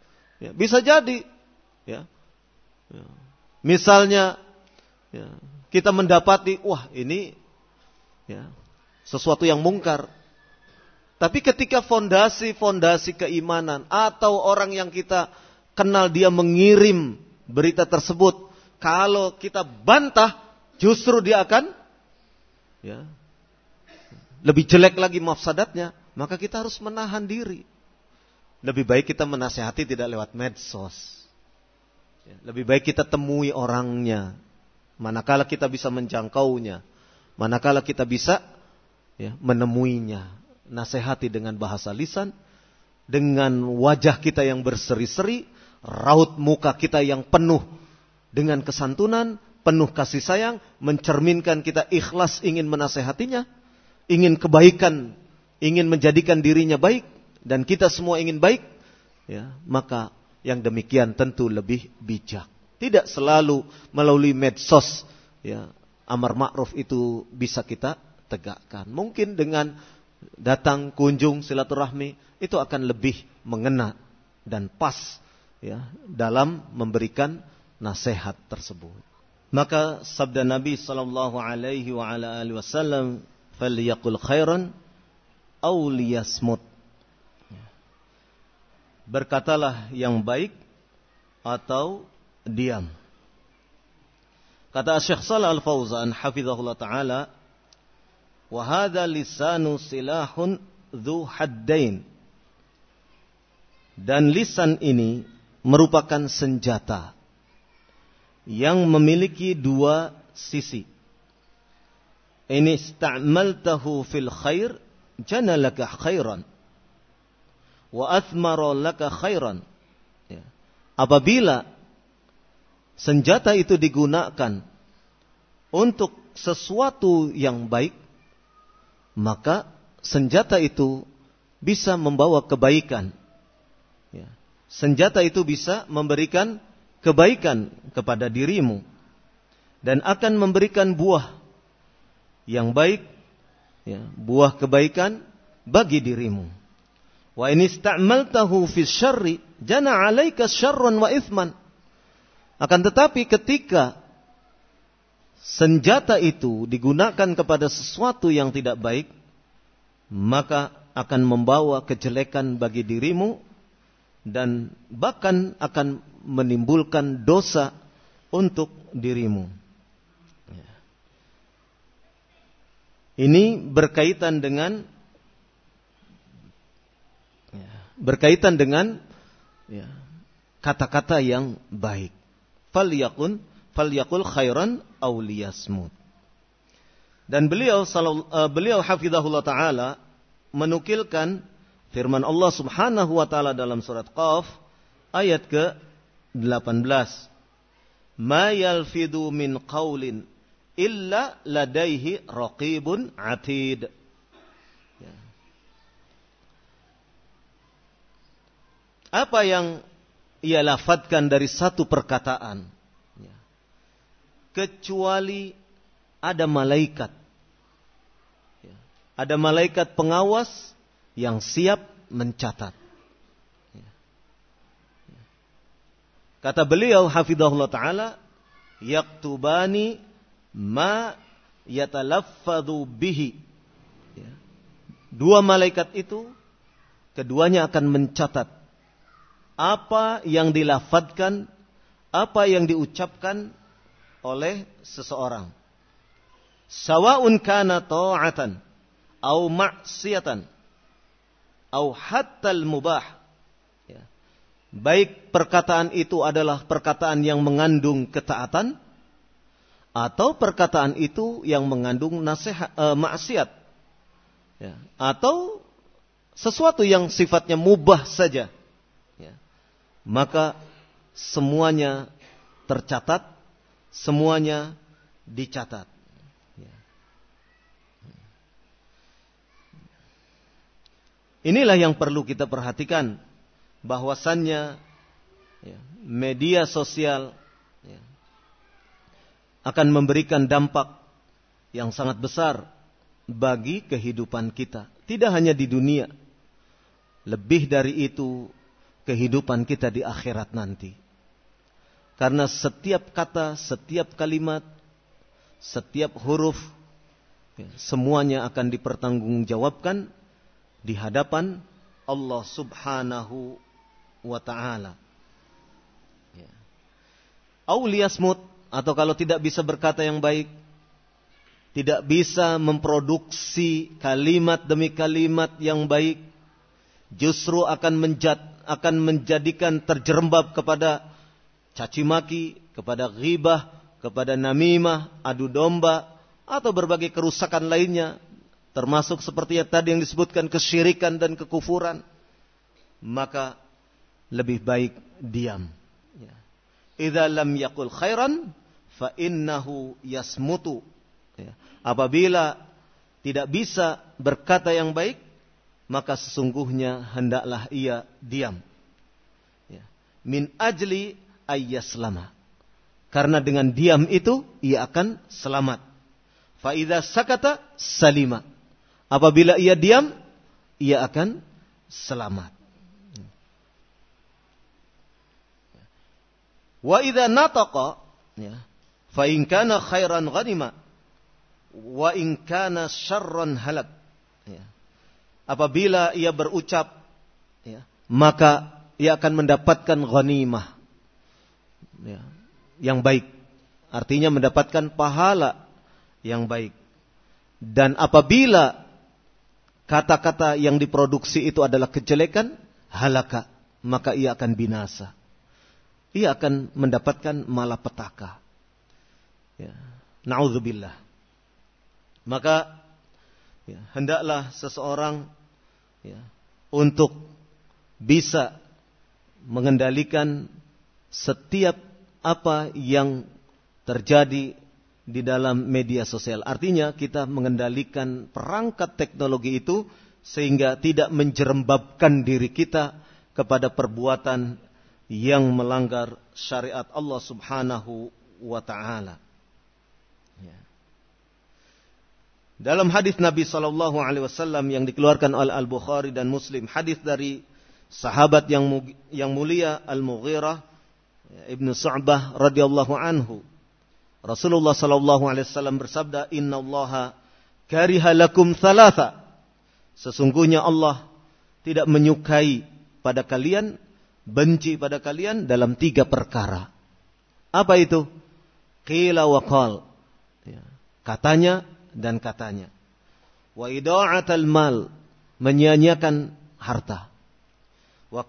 ya, misalnya ya, kita mendapati ini ya, sesuatu yang mungkar. Tapi ketika fondasi keimanan atau orang yang kita kenal dia mengirim berita tersebut, kalau kita bantah justru dia akan ya, lebih jelek lagi mafsadatnya, maka kita harus menahan diri. Lebih baik kita menasihati tidak lewat medsos. Lebih baik kita temui orangnya. Manakala kita bisa menjangkaunya. Manakala kita bisa ya, menemuinya. Nasihati dengan bahasa lisan. Dengan wajah kita yang berseri-seri. Raut muka kita yang penuh dengan kesantunan. Penuh kasih sayang. Mencerminkan kita ikhlas ingin menasihatinya. Ingin kebaikan, ingin menjadikan dirinya baik, dan kita semua ingin baik, ya, maka yang demikian tentu lebih bijak. Tidak selalu melalui medsos, ya, amar ma'ruf itu bisa kita tegakkan. Mungkin dengan datang kunjung silaturahmi itu akan lebih mengena dan pas, ya, dalam memberikan nasihat tersebut. Maka sabda Nabi sallallahu alaihi wa ala alihi wasallam, "Falyaqul khairan aw liyasmut." berkatalah yang baik atau diam. Kata Syekh Shalih Al-Fauzan hafizahullah taala, wa hadza lisanu silahun dzu haddain. Dan lisan ini merupakan senjata yang memiliki dua sisi. In ista'maltahu fil khair jana laka khairan wa athmara laka khairan. Ya. Apabila senjata itu digunakan untuk sesuatu yang baik, maka senjata itu bisa membawa kebaikan. Ya. Senjata itu bisa memberikan kebaikan kepada dirimu dan akan memberikan buah yang baik, ya, buah kebaikan bagi dirimu. Wa in ista'maltahu fi syarri jana 'alaika syarran wa ithman. Akan tetapi ketika senjata itu digunakan kepada sesuatu yang tidak baik, maka akan membawa kejelekan bagi dirimu dan bahkan akan menimbulkan dosa untuk dirimu. Ini berkaitan dengan kata-kata yang baik. Falyakul khairan aw liyasmut. Dan beliau hafizahullah taala menukilkan firman Allah Subhanahu wa taala dalam surat Qaf ayat ke-18. Ma yalfidu min qaulin illa ladaihi raqibun atid. Ya. Apa yang ia lafadzkan dari satu perkataan, ya, kecuali ada malaikat, ya, ada malaikat pengawas yang siap mencatat. Ya. Ya. Kata beliau hafizahullah taala, yaktubani ma yatalaffadhu bihi. Ya. Dua malaikat itu keduanya akan mencatat apa yang dilafadzkan, apa yang diucapkan oleh seseorang. Sawa'un kana ta'atan au ma'siyatan au hatta al-mubah. Ya. Baik perkataan itu adalah perkataan yang mengandung ketaatan atau perkataan itu yang mengandung maksiat, ya, atau sesuatu yang sifatnya mubah saja, ya, maka semuanya tercatat, semuanya dicatat. Ya. Inilah yang perlu kita perhatikan, bahwasannya, ya, media sosial, ya, akan memberikan dampak yang sangat besar bagi kehidupan kita. Tidak hanya di dunia, lebih dari itu kehidupan kita di akhirat nanti. Karena setiap kata, setiap kalimat, setiap huruf, ya, semuanya akan dipertanggungjawabkan di hadapan Allah Subhanahu wa ta'ala. Ya. Auliyasmut, atau kalau tidak bisa berkata yang baik, tidak bisa memproduksi kalimat demi kalimat yang baik, justru akan menjadikan terjerembab kepada caci maki, kepada ghibah, kepada namimah, adu domba, atau berbagai kerusakan lainnya, termasuk seperti yang tadi yang disebutkan kesyirikan dan kekufuran, maka lebih baik diam. Idza lam yaqul khairan fa innahu yasmutu. Ya. Apabila tidak bisa berkata yang baik, maka sesungguhnya hendaklah ia diam. Ya. Min ajli ayyaslama. Karena dengan diam itu ia akan selamat. Fa idza sakata salima. Apabila ia diam, ia akan selamat. Wa idza nataqa, ya, fa in kana khairan ghanima wa in kana syarran halak. Ya. Apabila ia berucap, ya, maka ia akan mendapatkan ghanimah, ya, yang baik. Artinya mendapatkan pahala yang baik. Dan apabila kata-kata yang diproduksi itu adalah kejelekan, halaka, maka ia akan binasa. Ia akan mendapatkan malapetaka. Ya. Na'udzubillah. Maka ya, hendaklah seseorang ya, untuk bisa mengendalikan setiap apa yang terjadi di dalam media sosial. Artinya kita mengendalikan perangkat teknologi itu sehingga tidak menjerembabkan diri kita kepada perbuatan yang melanggar syariat Allah Subhanahu wa taala. Ya. Dalam hadis Nabi sallallahu alaihi wasallam yang dikeluarkan oleh Al-Bukhari dan Muslim, hadis dari sahabat yang mulia Al-Mughirah Ibnu Su'bah radhiyallahu anhu, Rasulullah sallallahu alaihi wasallam bersabda, "Innallaha kariha lakum thalatha." Sesungguhnya Allah tidak menyukai pada kalian, benci pada kalian dalam 3 perkara. Apa itu? Qila wa qal. Ya, katanya dan katanya. Wa ida'atal mal, menyia-nyiakan harta. Wa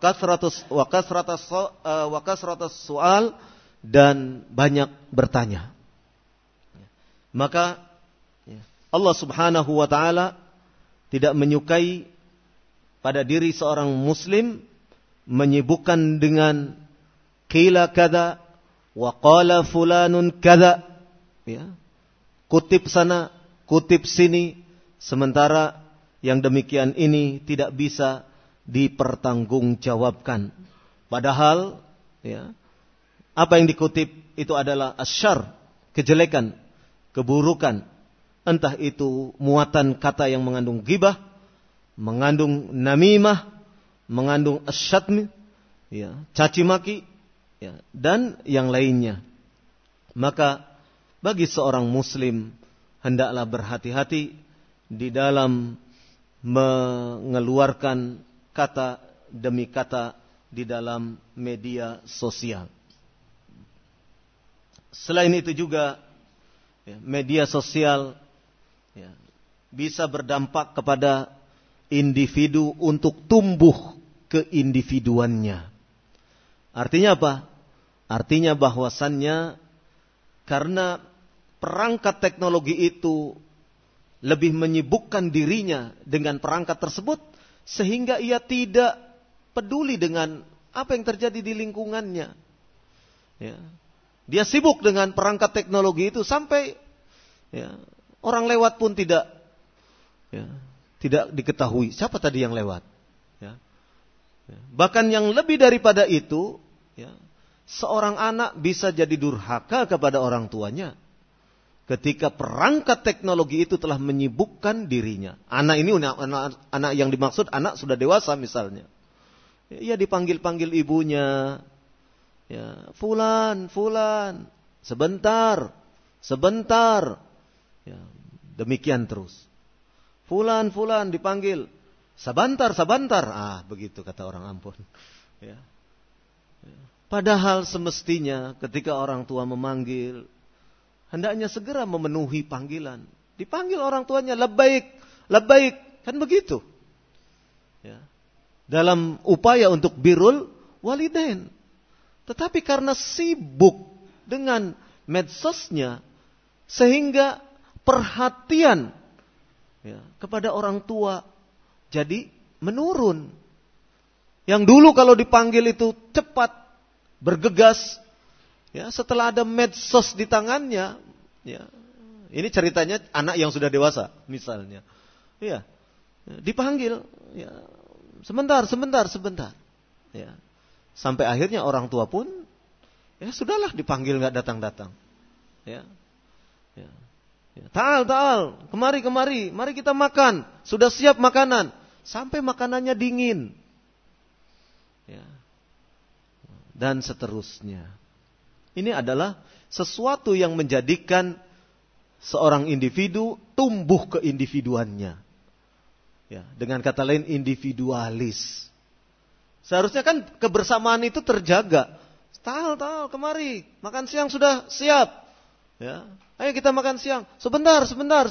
kasratus su'al, dan banyak bertanya. Maka Allah Subhanahu wa taala tidak menyukai pada diri seorang muslim menyibukkan dengan qila kada wa qala fulanun kada, ya, kutip sana, kutip sini, sementara yang demikian ini tidak bisa dipertanggungjawabkan. Padahal ya, apa yang dikutip itu adalah asyar, kejelekan, keburukan. Entah itu muatan kata yang mengandung ghibah, mengandung namimah, mengandung asyatmi, ya, caci maki, ya, dan yang lainnya. Maka bagi seorang muslim hendaklah berhati-hati di dalam mengeluarkan kata demi kata di dalam media sosial. Selain itu juga ya, media sosial ya, bisa berdampak kepada individu untuk tumbuh keindividuannya. Artinya apa? Artinya bahwasannya karena perangkat teknologi itu lebih menyibukkan dirinya dengan perangkat tersebut, sehingga ia tidak peduli dengan apa yang terjadi di lingkungannya. Ya. Dia sibuk dengan perangkat teknologi itu sampai ya, orang lewat pun tidak diketahui siapa tadi yang lewat. Ya. Ya. Bahkan yang lebih daripada itu, ya, seorang anak bisa jadi durhaka kepada orang tuanya ketika perangkat teknologi itu telah menyibukkan dirinya. Anak ini anak yang dimaksud anak sudah dewasa misalnya. Ia dipanggil-panggil ibunya. Ya, fulan, sebentar. Ya, demikian terus. Fulan dipanggil. Sabantar. Ah, begitu kata orang Ambon. Ya. Ya. Padahal semestinya ketika orang tua memanggil, hendaknya segera memenuhi panggilan. Dipanggil orang tuanya, labbaik, kan begitu. Ya. Dalam upaya untuk birrul walidain. Tetapi karena sibuk dengan medsosnya, sehingga perhatian ya, kepada orang tua jadi menurun. Yang dulu kalau dipanggil itu cepat, bergegas, ya, setelah ada medsos di tangannya, ya, ini ceritanya anak yang sudah dewasa misalnya, ya, dipanggil, ya, sebentar, ya, sampai akhirnya orang tua pun, ya sudahlah dipanggil nggak datang, ya, ya, ya. Ta'al, kemari, mari kita makan, sudah siap makanan, sampai makanannya dingin, ya, dan seterusnya. Ini adalah sesuatu yang menjadikan seorang individu tumbuh keindividuannya. Ya, dengan kata lain individualis. Seharusnya kan kebersamaan itu terjaga. Tal, kemari, makan siang sudah siap. Ya, ayo kita makan siang. Sebentar.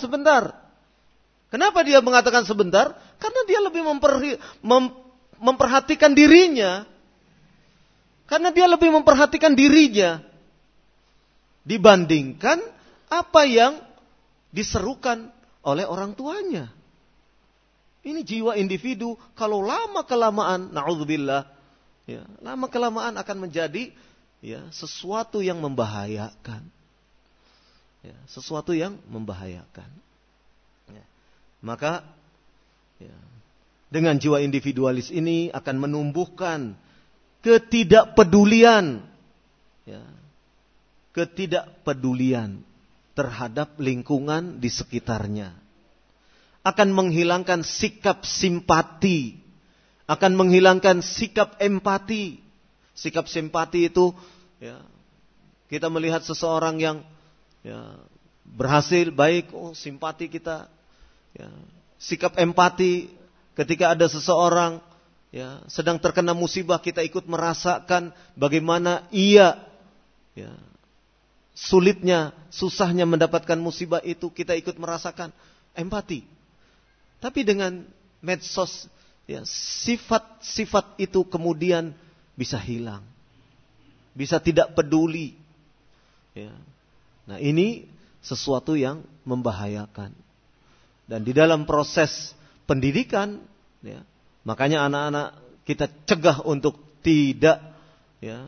Kenapa dia mengatakan sebentar? Karena dia lebih memperhatikan dirinya. Karena dia lebih memperhatikan dirinya dibandingkan apa yang diserukan oleh orang tuanya. Ini jiwa individu kalau lama kelamaan, na'udzubillah, ya, lama kelamaan akan menjadi ya sesuatu yang membahayakan. Ya, sesuatu yang membahayakan. Ya. Maka ya, dengan jiwa individualis ini akan menumbuhkan ketidakpedulian, ya, ketidakpedulian terhadap lingkungan di sekitarnya. Akan menghilangkan sikap simpati, akan menghilangkan sikap empati. Sikap simpati itu, ya, kita melihat seseorang yang ya, berhasil baik, simpati kita. Ya. Sikap empati ketika ada seseorang ya, sedang terkena musibah, kita ikut merasakan bagaimana ia ya, sulitnya, susahnya mendapatkan musibah itu, kita ikut merasakan empati. Tapi dengan medsos, ya, sifat-sifat itu kemudian bisa hilang, bisa tidak peduli. Ya. Nah, ini sesuatu yang membahayakan. Dan di dalam proses pendidikan, ya, makanya anak-anak kita cegah untuk tidak, ya,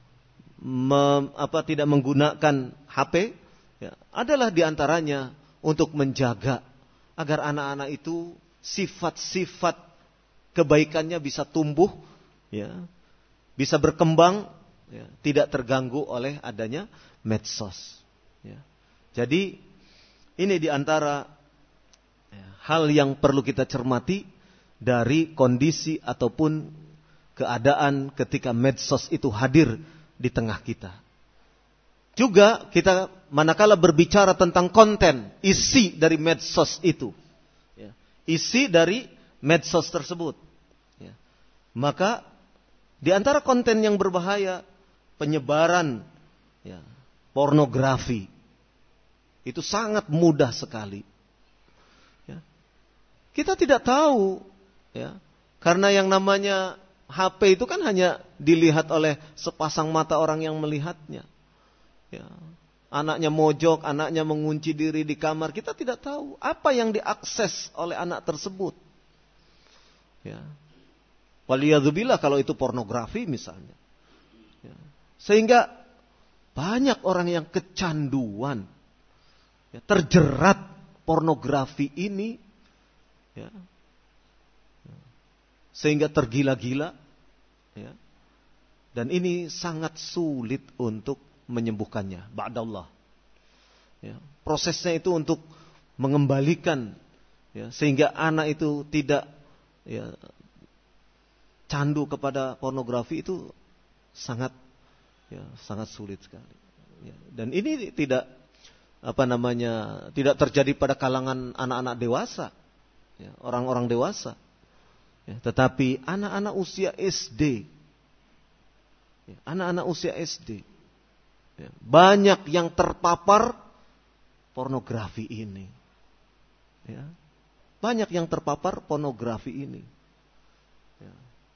tidak menggunakan HP. Ya, adalah diantaranya untuk menjaga agar anak-anak itu sifat-sifat kebaikannya bisa tumbuh, ya, bisa berkembang, ya, tidak terganggu oleh adanya medsos. Ya. Jadi ini diantara ya, hal yang perlu kita cermati dari kondisi ataupun keadaan ketika medsos itu hadir di tengah kita. Juga kita manakala berbicara tentang konten, isi dari medsos itu, ya, isi dari medsos tersebut, ya, maka di antara konten yang berbahaya penyebaran ya, pornografi itu sangat mudah sekali. Ya. Kita tidak tahu, ya, karena yang namanya HP itu kan hanya dilihat oleh sepasang mata orang yang melihatnya. Ya. Anaknya mojok, anaknya mengunci diri di kamar, kita tidak tahu apa yang diakses oleh anak tersebut. Ya. Waliyadzubillah kalau itu pornografi misalnya. Ya. Sehingga banyak orang yang kecanduan, ya, terjerat pornografi ini, ya, sehingga tergila-gila, ya, dan ini sangat sulit untuk menyembuhkannya. Ba'dallah. Ya, prosesnya itu untuk mengembalikan, ya, sehingga anak itu tidak ya, candu kepada pornografi itu sangat ya, sangat sulit sekali. Ya, dan ini tidak tidak terjadi pada kalangan anak-anak dewasa, ya, orang-orang dewasa, ya, tetapi anak-anak usia SD, ya, anak-anak usia SD, ya, banyak yang terpapar pornografi ini, ya, banyak yang terpapar pornografi ini. Ya.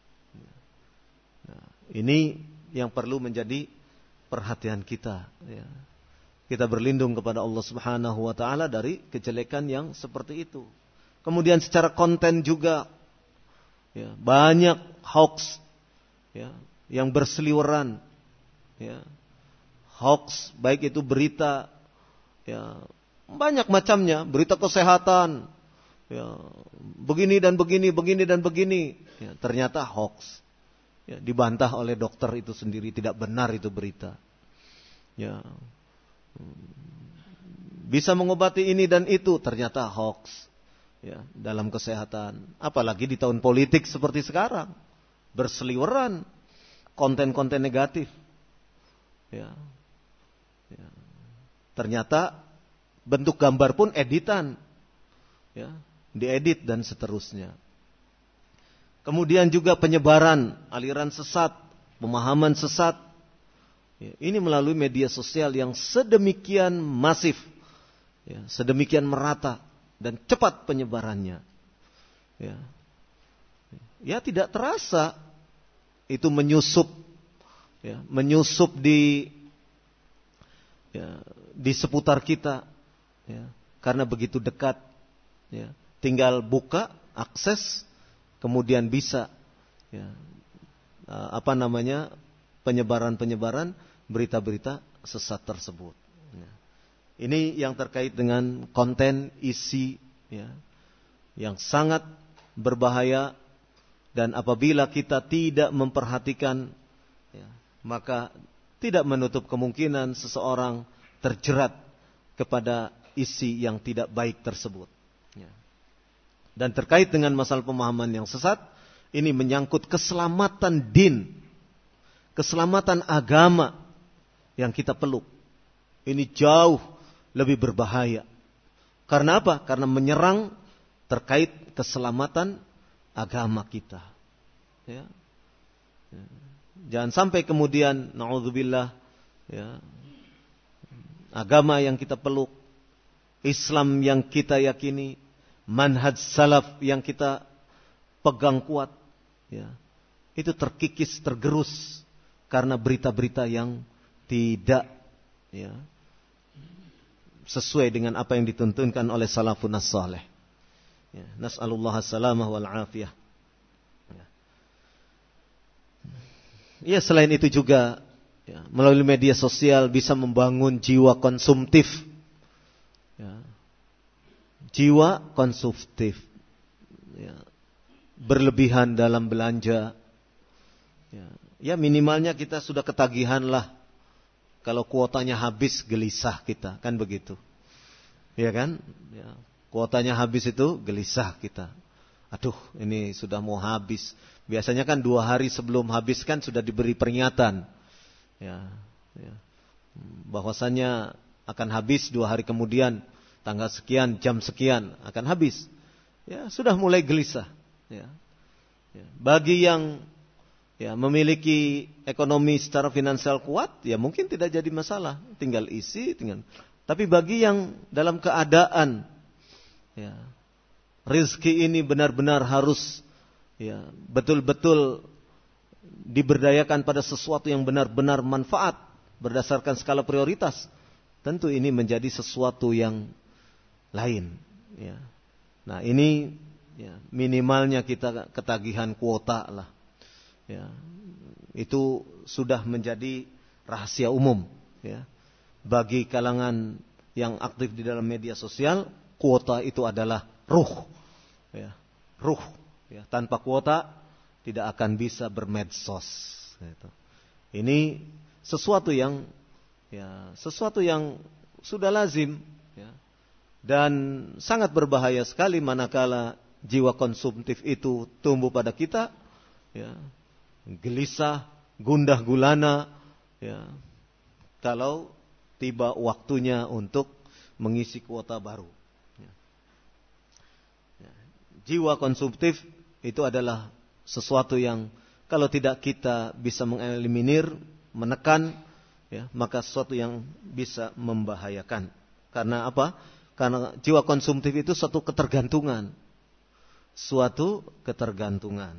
Nah, ini yang perlu menjadi perhatian kita. Ya. Kita berlindung kepada Allah Subhanahu wa taala dari kejelekan yang seperti itu. Kemudian secara konten juga, ya, banyak hoax, ya, yang berseliweran, ya. Hoax baik itu berita, ya, banyak macamnya, berita kesehatan, ya, begini dan begini, ya, ternyata hoax. Ya, dibantah oleh dokter itu sendiri, tidak benar itu berita. Ya. Bisa mengobati ini dan itu, ternyata hoax, ya, dalam kesehatan. Apalagi di tahun politik seperti sekarang, berseliweran konten-konten negatif, ya. Ya. Ternyata bentuk gambar pun editan, ya, diedit dan seterusnya. Kemudian juga penyebaran aliran sesat, pemahaman sesat. Ya, ini melalui media sosial yang sedemikian masif, ya, sedemikian merata dan cepat penyebarannya. Ya, ya tidak terasa itu menyusup, ya, menyusup di seputar kita, ya, karena begitu dekat. Ya, tinggal buka, akses, kemudian bisa, ya, penyebaran berita-berita sesat tersebut. Ya. Ini yang terkait dengan konten isi, ya, yang sangat berbahaya, dan apabila kita tidak memperhatikan, ya, maka tidak menutup kemungkinan seseorang terjerat kepada isi yang tidak baik tersebut. Ya. Dan terkait dengan masalah pemahaman yang sesat, ini menyangkut keselamatan din, keselamatan agama yang kita peluk. Ini jauh lebih berbahaya. Karena apa? Karena menyerang terkait keselamatan agama kita. Ya. Jangan sampai kemudian, na'udzubillah, ya, agama yang kita peluk, Islam yang kita yakini, manhaj salaf yang kita pegang kuat, ya, itu terkikis, tergerus karena berita-berita yang tidak, ya, sesuai dengan apa yang dituntunkan oleh salafun as-salih. Ya, nas'alullah as-salamah wal afiyah. Ya, selain itu juga, ya, melalui media sosial bisa membangun jiwa konsumtif. Ya. Jiwa konsumtif, ya, berlebihan dalam belanja. Ya, minimalnya kita sudah ketagihan lah. Kalau kuotanya habis, gelisah kita, kan begitu. Ya kan? Ya, kuotanya habis itu gelisah kita. Aduh, ini sudah mau habis. Biasanya kan 2 hari sebelum habis kan sudah diberi peringatan. Ya. Bahwasanya akan habis 2 hari kemudian, tanggal sekian, jam sekian akan habis. Ya, sudah mulai gelisah. Ya. Bagi yang, ya, memiliki ekonomi secara finansial kuat, ya mungkin tidak jadi masalah, tinggal isi, Tapi bagi yang dalam keadaan, ya, rezeki ini benar-benar harus, ya, betul-betul diberdayakan pada sesuatu yang benar-benar manfaat berdasarkan skala prioritas, tentu ini menjadi sesuatu yang lain, ya. Nah, ini, ya, minimalnya kita ketagihan kuota lah, ya. Itu sudah menjadi rahasia umum, ya. Bagi kalangan yang aktif di dalam media sosial, kuota itu adalah ruh, ya. Ruh, ya. Tanpa kuota tidak akan bisa bermedsos, gitu. Ini sesuatu yang, ya, sesuatu yang sudah lazim, ya. Dan sangat berbahaya sekali manakala jiwa konsumtif itu tumbuh pada kita, ya, gelisah, gundah gulana, ya, kalau tiba waktunya untuk mengisi kuota baru. Ya. Ya. Jiwa konsumtif itu adalah sesuatu yang kalau tidak kita bisa mengeliminir, menekan, ya, maka sesuatu yang bisa membahayakan. Karena apa? Karena jiwa konsumtif itu suatu ketergantungan. Suatu ketergantungan.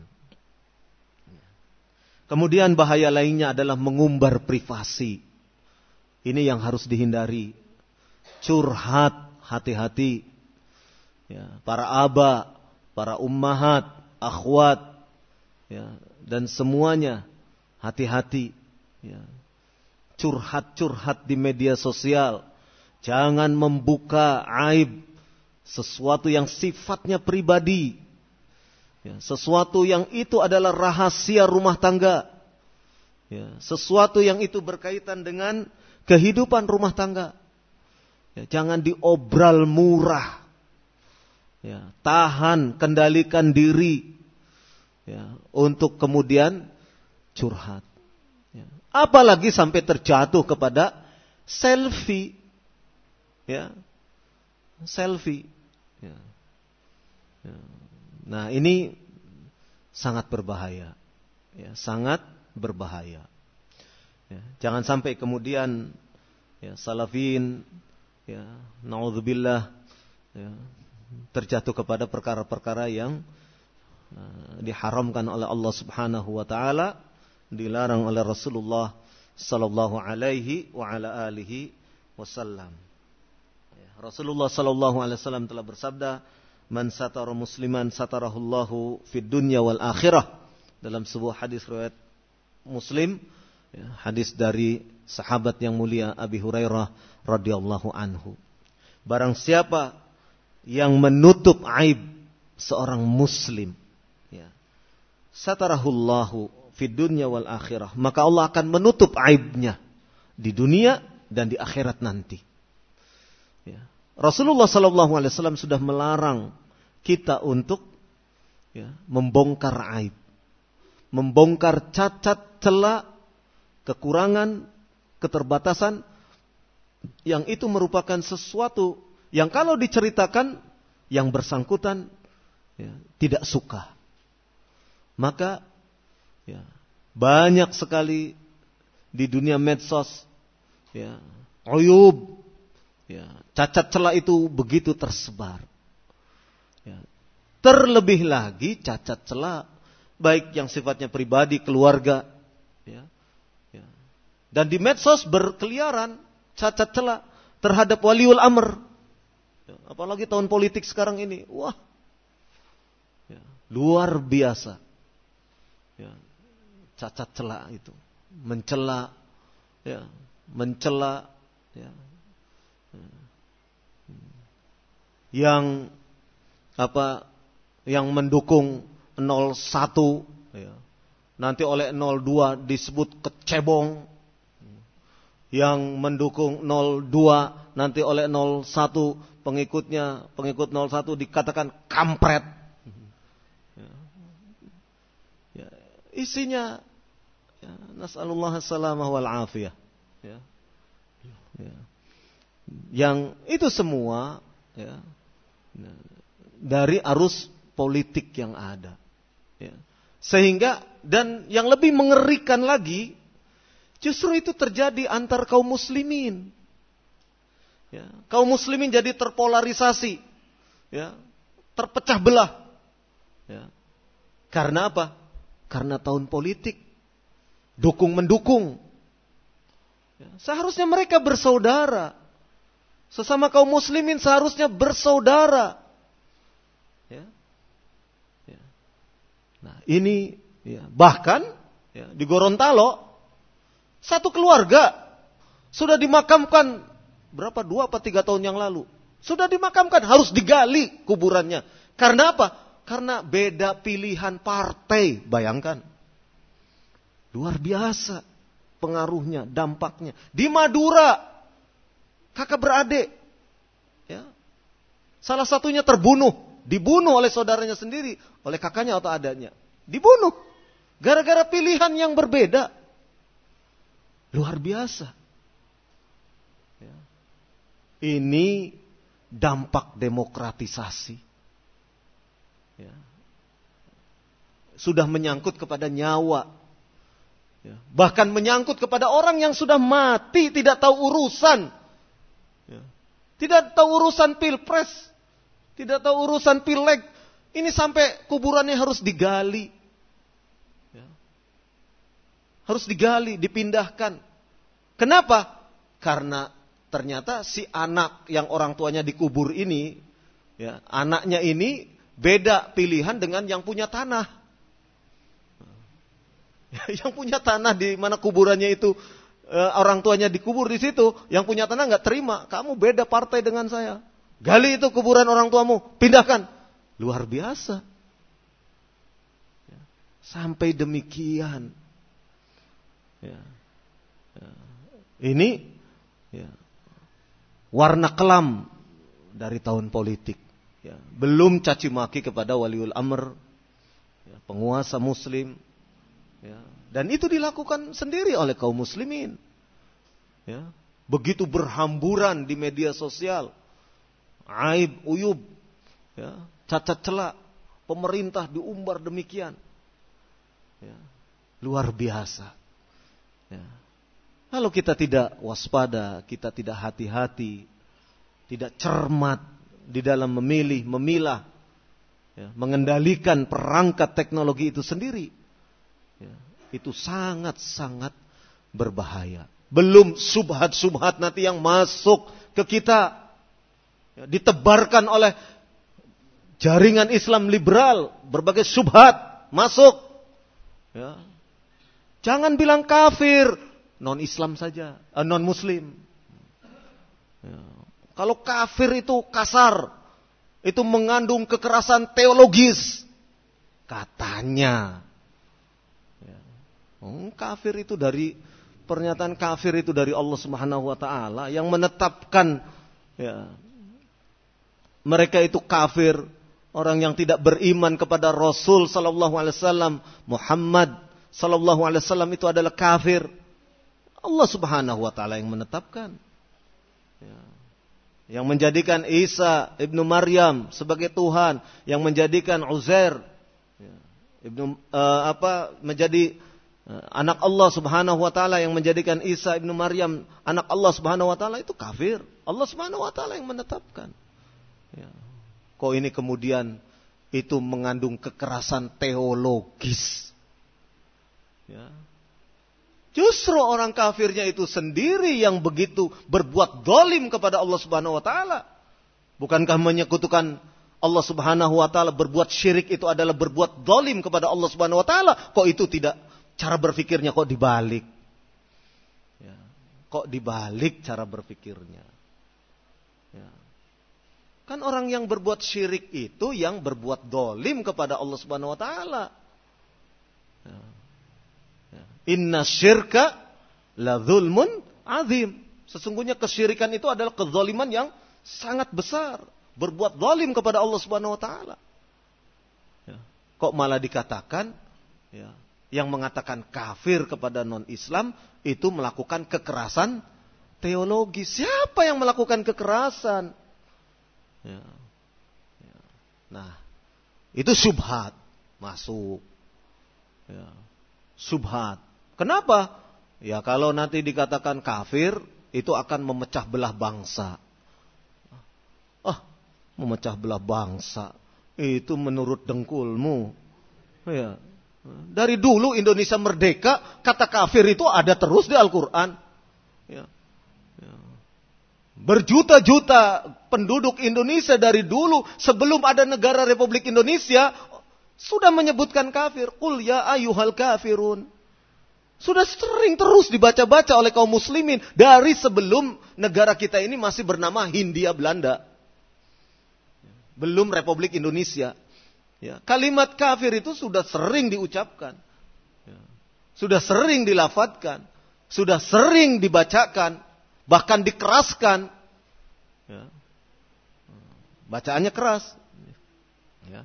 Kemudian bahaya lainnya adalah mengumbar privasi. Ini yang harus dihindari. Curhat, hati-hati. Ya, para aba, para ummahat, akhwat, ya, dan semuanya hati-hati. Ya. Curhat-curhat di media sosial. Jangan membuka aib sesuatu yang sifatnya pribadi, ya, sesuatu yang itu adalah rahasia rumah tangga, ya, sesuatu yang itu berkaitan dengan kehidupan rumah tangga. Ya, jangan diobral murah, ya, tahan, kendalikan diri, ya, untuk kemudian curhat. Ya. Apalagi sampai terjatuh kepada selfie. Ya, selfie. Ya. Ya. Nah, ini sangat berbahaya. Ya, sangat berbahaya. Ya, jangan sampai kemudian ya, salafin, ya, naudzubillah, ya, terjatuh kepada perkara-perkara yang diharamkan oleh Allah Subhanahu wa taala, dilarang oleh Rasulullah sallallahu alaihi wa ala alihi wasallam. Ya, Rasulullah sallallahu alaihi wasallam telah bersabda, "Man satara musliman satarahullahu fid dunya wal akhirah." Dalam sebuah hadis riwayat Muslim, ya, hadis dari sahabat yang mulia Abi Hurairah radhiyallahu anhu. Barang siapa yang menutup aib seorang muslim, ya, satarahullahu fid dunya wal akhirah, maka Allah akan menutup aibnya di dunia dan di akhirat nanti. Ya. Rasulullah sallallahu alaihi wasallam sudah melarang kita untuk ya, membongkar aib, membongkar cacat, celah, kekurangan, keterbatasan yang itu merupakan sesuatu yang kalau diceritakan yang bersangkutan ya, tidak suka. Maka ya, banyak sekali di dunia medsos ya, uyub, ya, cacat celah itu begitu tersebar. Ya. Terlebih lagi cacat celah baik yang sifatnya pribadi, keluarga, ya, ya. Dan di medsos berkeliaran cacat celah terhadap waliul amr. Ya, apalagi tahun politik sekarang ini, wah, ya, luar biasa. Ya, cacat celah itu, mencela, ya, mencela, ya, yang apa, yang mendukung 01, ya, nanti oleh 02 disebut kecebong, yang mendukung 02 nanti oleh 01 pengikut 01 dikatakan kampret. Ya, isinya ya, nas'alullah as-salamah wal afiyah. Ya. Ya. Yang itu semua ya, dari arus politik yang ada. Ya. Sehingga dan yang lebih mengerikan lagi, justru itu terjadi antar kaum muslimin. Ya. Kaum muslimin jadi terpolarisasi, ya, terpecah belah. Ya. Karena apa? Karena tahun politik, dukung mendukung. Ya. Seharusnya mereka bersaudara. Sesama kaum muslimin seharusnya bersaudara. Ya. Ya. Nah ini ya, bahkan ya, di Gorontalo satu keluarga sudah dimakamkan berapa 2 atau 3 tahun yang lalu. Sudah dimakamkan, harus digali kuburannya. Karena apa? Karena beda pilihan partai. Bayangkan. Luar biasa pengaruhnya, dampaknya. Di Madura, kakak beradik, ya, salah satunya terbunuh, dibunuh oleh saudaranya sendiri, oleh kakaknya atau adanya, dibunuh, gara-gara pilihan yang berbeda. Luar biasa. Ya. Ini dampak demokratisasi. Ya. Sudah menyangkut kepada nyawa. Ya. Bahkan menyangkut kepada orang yang sudah mati, tidak tahu urusan. Ya. Tidak tahu urusan pilpres, tidak tahu urusan pileg. Ini sampai kuburannya harus digali. Ya. Harus digali, dipindahkan. Kenapa? Karena ternyata si anak yang orang tuanya dikubur ini, ya, anaknya ini beda pilihan dengan yang punya tanah. Yang punya tanah di mana kuburannya itu, orang tuanya dikubur di situ, yang punya tanah nggak terima, kamu beda partai dengan saya. Gali itu kuburan orang tuamu, pindahkan. Luar biasa. Sampai demikian. Ya. Ya. Ini ya, warna kelam dari tahun politik. Ya. Belum caci maki kepada waliul amr, ya, penguasa muslim. Ya. Dan itu dilakukan sendiri oleh kaum muslimin. Ya. Begitu berhamburan di media sosial. Aib, uyub, ya, cacat celak, pemerintah diumbar demikian. Ya, luar biasa. Ya. Kalau kita tidak waspada, kita tidak hati-hati, tidak cermat di dalam memilih, memilah, ya, mengendalikan perangkat teknologi itu sendiri, ya, itu sangat-sangat berbahaya. Belum subhat-subhat nanti yang masuk ke kita, ya, ditebarkan oleh jaringan Islam liberal, berbagai subhat masuk. Ya. Jangan bilang kafir, non-Islam saja, non-Muslim. Ya. Kalau kafir itu kasar, itu mengandung kekerasan teologis, katanya. Ya. Kafir itu dari pernyataan kafir itu dari Allah Subhanahu Wa Taala yang menetapkan, ya, mereka itu kafir. Orang yang tidak beriman kepada Rasul Sallallahu Alaihi Wasallam, Muhammad Sallallahu Alaihi Wasallam itu adalah kafir. Allah Subhanahu Wa Taala yang menetapkan, ya, yang menjadikan Isa ibnu Maryam sebagai Tuhan, yang menjadikan Uzair, ya, menjadi anak Allah Subhanahu Wa Taala, yang menjadikan Isa ibnu Maryam anak Allah Subhanahu Wa Taala, itu kafir. Allah Subhanahu Wa Taala yang menetapkan. Ya. Kok ini kemudian itu mengandung kekerasan teologis? Ya. Justru orang kafirnya itu sendiri yang begitu berbuat zalim kepada Allah Subhanahu Wa Taala. Bukankah menyekutukan Allah Subhanahu Wa Taala, berbuat syirik itu adalah berbuat zalim kepada Allah Subhanahu Wa Taala? Kok itu tidak, cara berpikirnya kok dibalik? Ya. Kok dibalik cara berpikirnya? Ya. Kan orang yang berbuat syirik itu yang berbuat zalim kepada Allah Subhanahu Wa Taala. Ya. Ya. Inna syirka la dzulmun azim. Sesungguhnya kesyirikan itu adalah kezaliman yang sangat besar. Berbuat zalim kepada Allah Subhanahu Wa Taala. Ya. Kok malah dikatakan, ya, yang mengatakan kafir kepada non-Islam itu melakukan kekerasan teologis. Siapa yang melakukan kekerasan? Ya. Ya. Nah, itu syubhat masuk. Ya. Syubhat. Kenapa? Ya, kalau nanti dikatakan kafir, itu akan memecah belah bangsa. Memecah belah bangsa. Itu menurut dengkulmu. Ya. Dari dulu Indonesia merdeka, kata kafir itu ada terus di Al-Quran. Ya. Ya. Berjuta-juta penduduk Indonesia dari dulu, sebelum ada negara Republik Indonesia, sudah menyebutkan kafir. Qul ya ayyuhal kafirun. Sudah sering terus dibaca-baca oleh kaum muslimin dari sebelum negara kita ini masih bernama Hindia Belanda. Belum Republik Indonesia. Ya, kalimat kafir itu sudah sering diucapkan. Ya, sudah sering dilafadzkan. Sudah sering dibacakan. Bahkan dikeraskan. Ya. Bacaannya keras. Ya.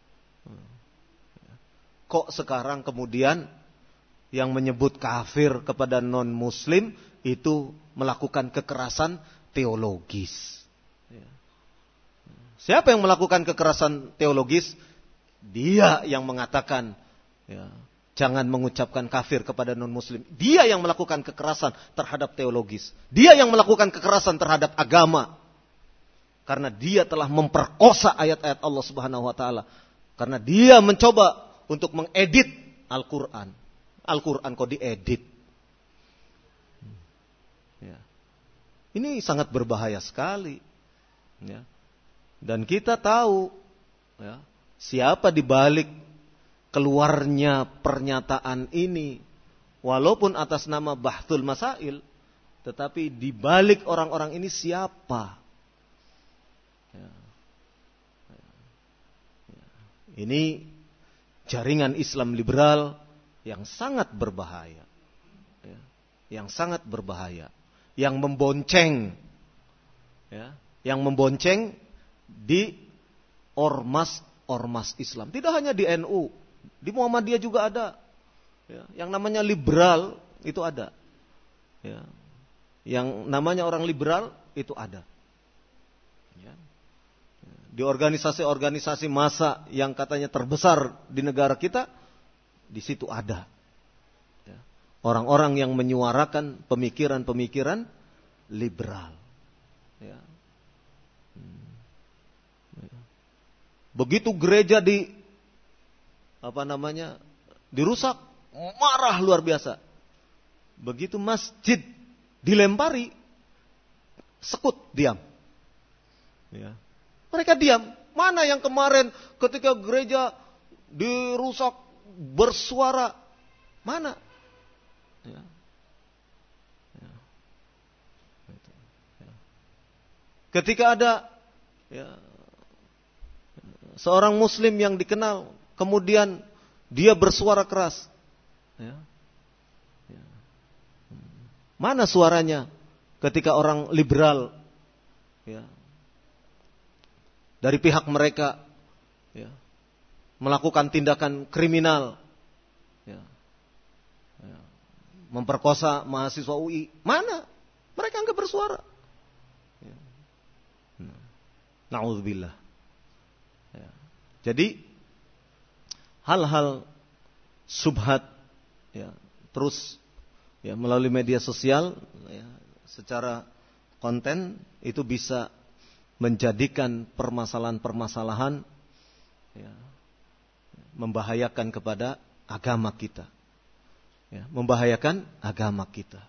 Kok sekarang kemudian yang menyebut kafir kepada non-muslim itu melakukan kekerasan teologis? Ya. Siapa yang melakukan kekerasan teologis? Dia yang mengatakan, ya, jangan mengucapkan kafir kepada non-muslim. Dia yang melakukan kekerasan terhadap teologis. Dia yang melakukan kekerasan terhadap agama. Karena dia telah memperkosa ayat-ayat Allah Subhanahu Wa Taala. Karena dia mencoba untuk mengedit Al-Quran. Al-Quran kok diedit. Ya. Ini sangat berbahaya sekali. Ya. Dan kita tahu, ya, siapa di balik keluarnya pernyataan ini, walaupun atas nama Bahthul Masail, tetapi di balik orang-orang ini siapa? Ya. Ya. Ini jaringan Islam liberal yang sangat berbahaya, ya, yang sangat berbahaya, yang membonceng, ya, yang membonceng di ormas Islam. Tidak hanya di NU, di Muhammadiyah juga ada. Ya, yang namanya liberal itu ada. Ya, yang namanya orang liberal itu ada. Ya. Di organisasi-organisasi massa yang katanya terbesar di negara kita, di situ ada ya, orang-orang yang menyuarakan pemikiran-pemikiran liberal. Ya. Begitu gereja dirusak, marah luar biasa. Begitu masjid dilempari, sekut, diam. Ya. Mereka diam. Mana yang kemarin ketika gereja dirusak bersuara? Mana? Ya. Ya. Ya. Ketika ada seorang muslim yang dikenal, kemudian dia bersuara keras. Ya. Ya. Mana suaranya ketika orang liberal dari pihak mereka melakukan tindakan kriminal, memperkosa mahasiswa UI? Mana? Mereka enggak bersuara. Na'udzubillah. Jadi hal-hal subhat terus melalui media sosial secara konten itu bisa menjadikan permasalahan-permasalahan membahayakan kepada agama kita, membahayakan agama kita.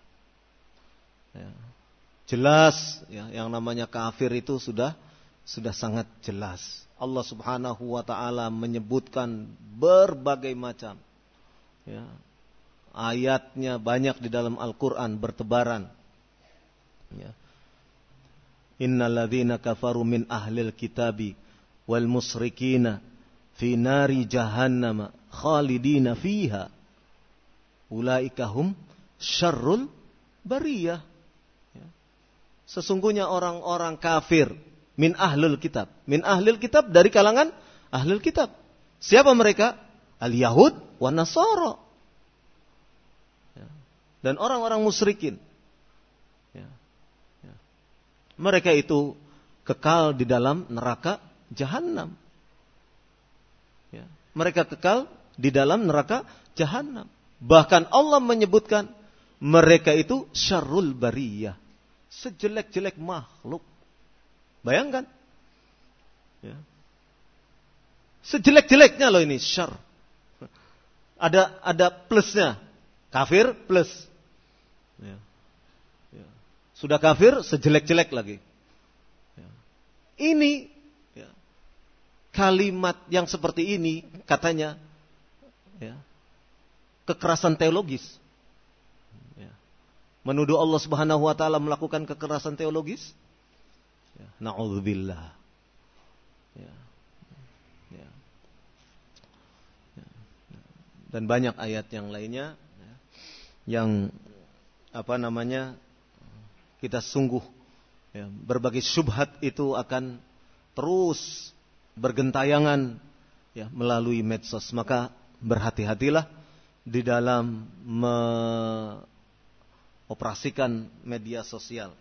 Jelas yang namanya kafir itu sudah sangat jelas. Allah Subhanahu wa taala menyebutkan berbagai macam ayatnya banyak di dalam Al-Qur'an bertebaran. Innal ladzina kafaru min ahlil kitabi wal musyrikina fi nari jahannam khalidina fiha ulaika hum syarrul bariyah. Sesungguhnya orang-orang kafir min ahlul kitab. Min ahlil kitab dari kalangan ahlul kitab. Siapa mereka? Al-Yahud wa Nasara. Dan orang-orang musyrikin. Mereka itu kekal di dalam neraka Jahannam. Mereka kekal di dalam neraka Jahannam. Bahkan Allah menyebutkan mereka itu syarrul bariyah. Sejelek-jelek makhluk. Bayangkan. Sejelek-jeleknya loh ini syar. Ada plusnya. Kafir plus. Sudah kafir, sejelek-jelek lagi. Ini kalimat yang seperti ini katanya kekerasan teologis. Menuduh Allah Subhanahu wa taala melakukan kekerasan teologis. Na'udzubillah. Dan banyak ayat yang lainnya yang kita sungguh berbagai syubhat itu akan terus bergentayangan melalui medsos. Maka berhati-hatilah di dalam mengoperasikan media sosial.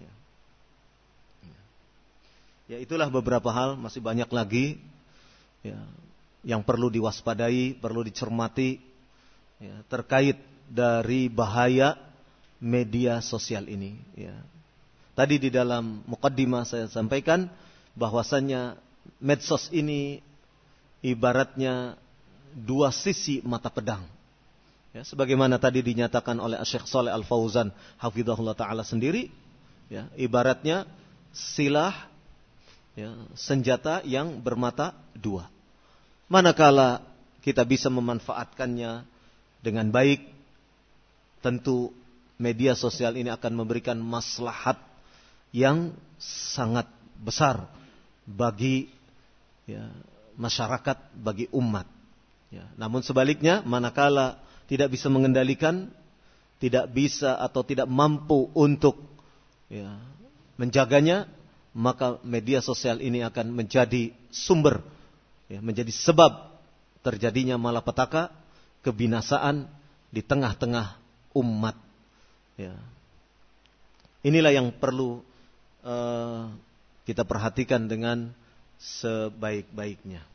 Itulah beberapa hal, masih banyak lagi yang perlu diwaspadai, perlu dicermati terkait dari bahaya media sosial ini. Tadi di dalam muqaddimah saya sampaikan bahwasannya medsos ini ibaratnya dua sisi mata pedang. Sebagaimana tadi dinyatakan oleh Syekh Shalih Al Fauzan hafizahullah taala sendiri, ibaratnya silah, senjata yang bermata dua. Manakala kita bisa memanfaatkannya dengan baik, tentu media sosial ini akan memberikan maslahat yang sangat besar bagi masyarakat, bagi umat. Namun sebaliknya, manakala tidak bisa mengendalikan, tidak bisa atau tidak mampu untuk menjaganya, maka media sosial ini akan menjadi sumber, menjadi sebab terjadinya malapetaka, kebinasaan di tengah-tengah umat. Inilah yang perlu kita perhatikan dengan sebaik-baiknya.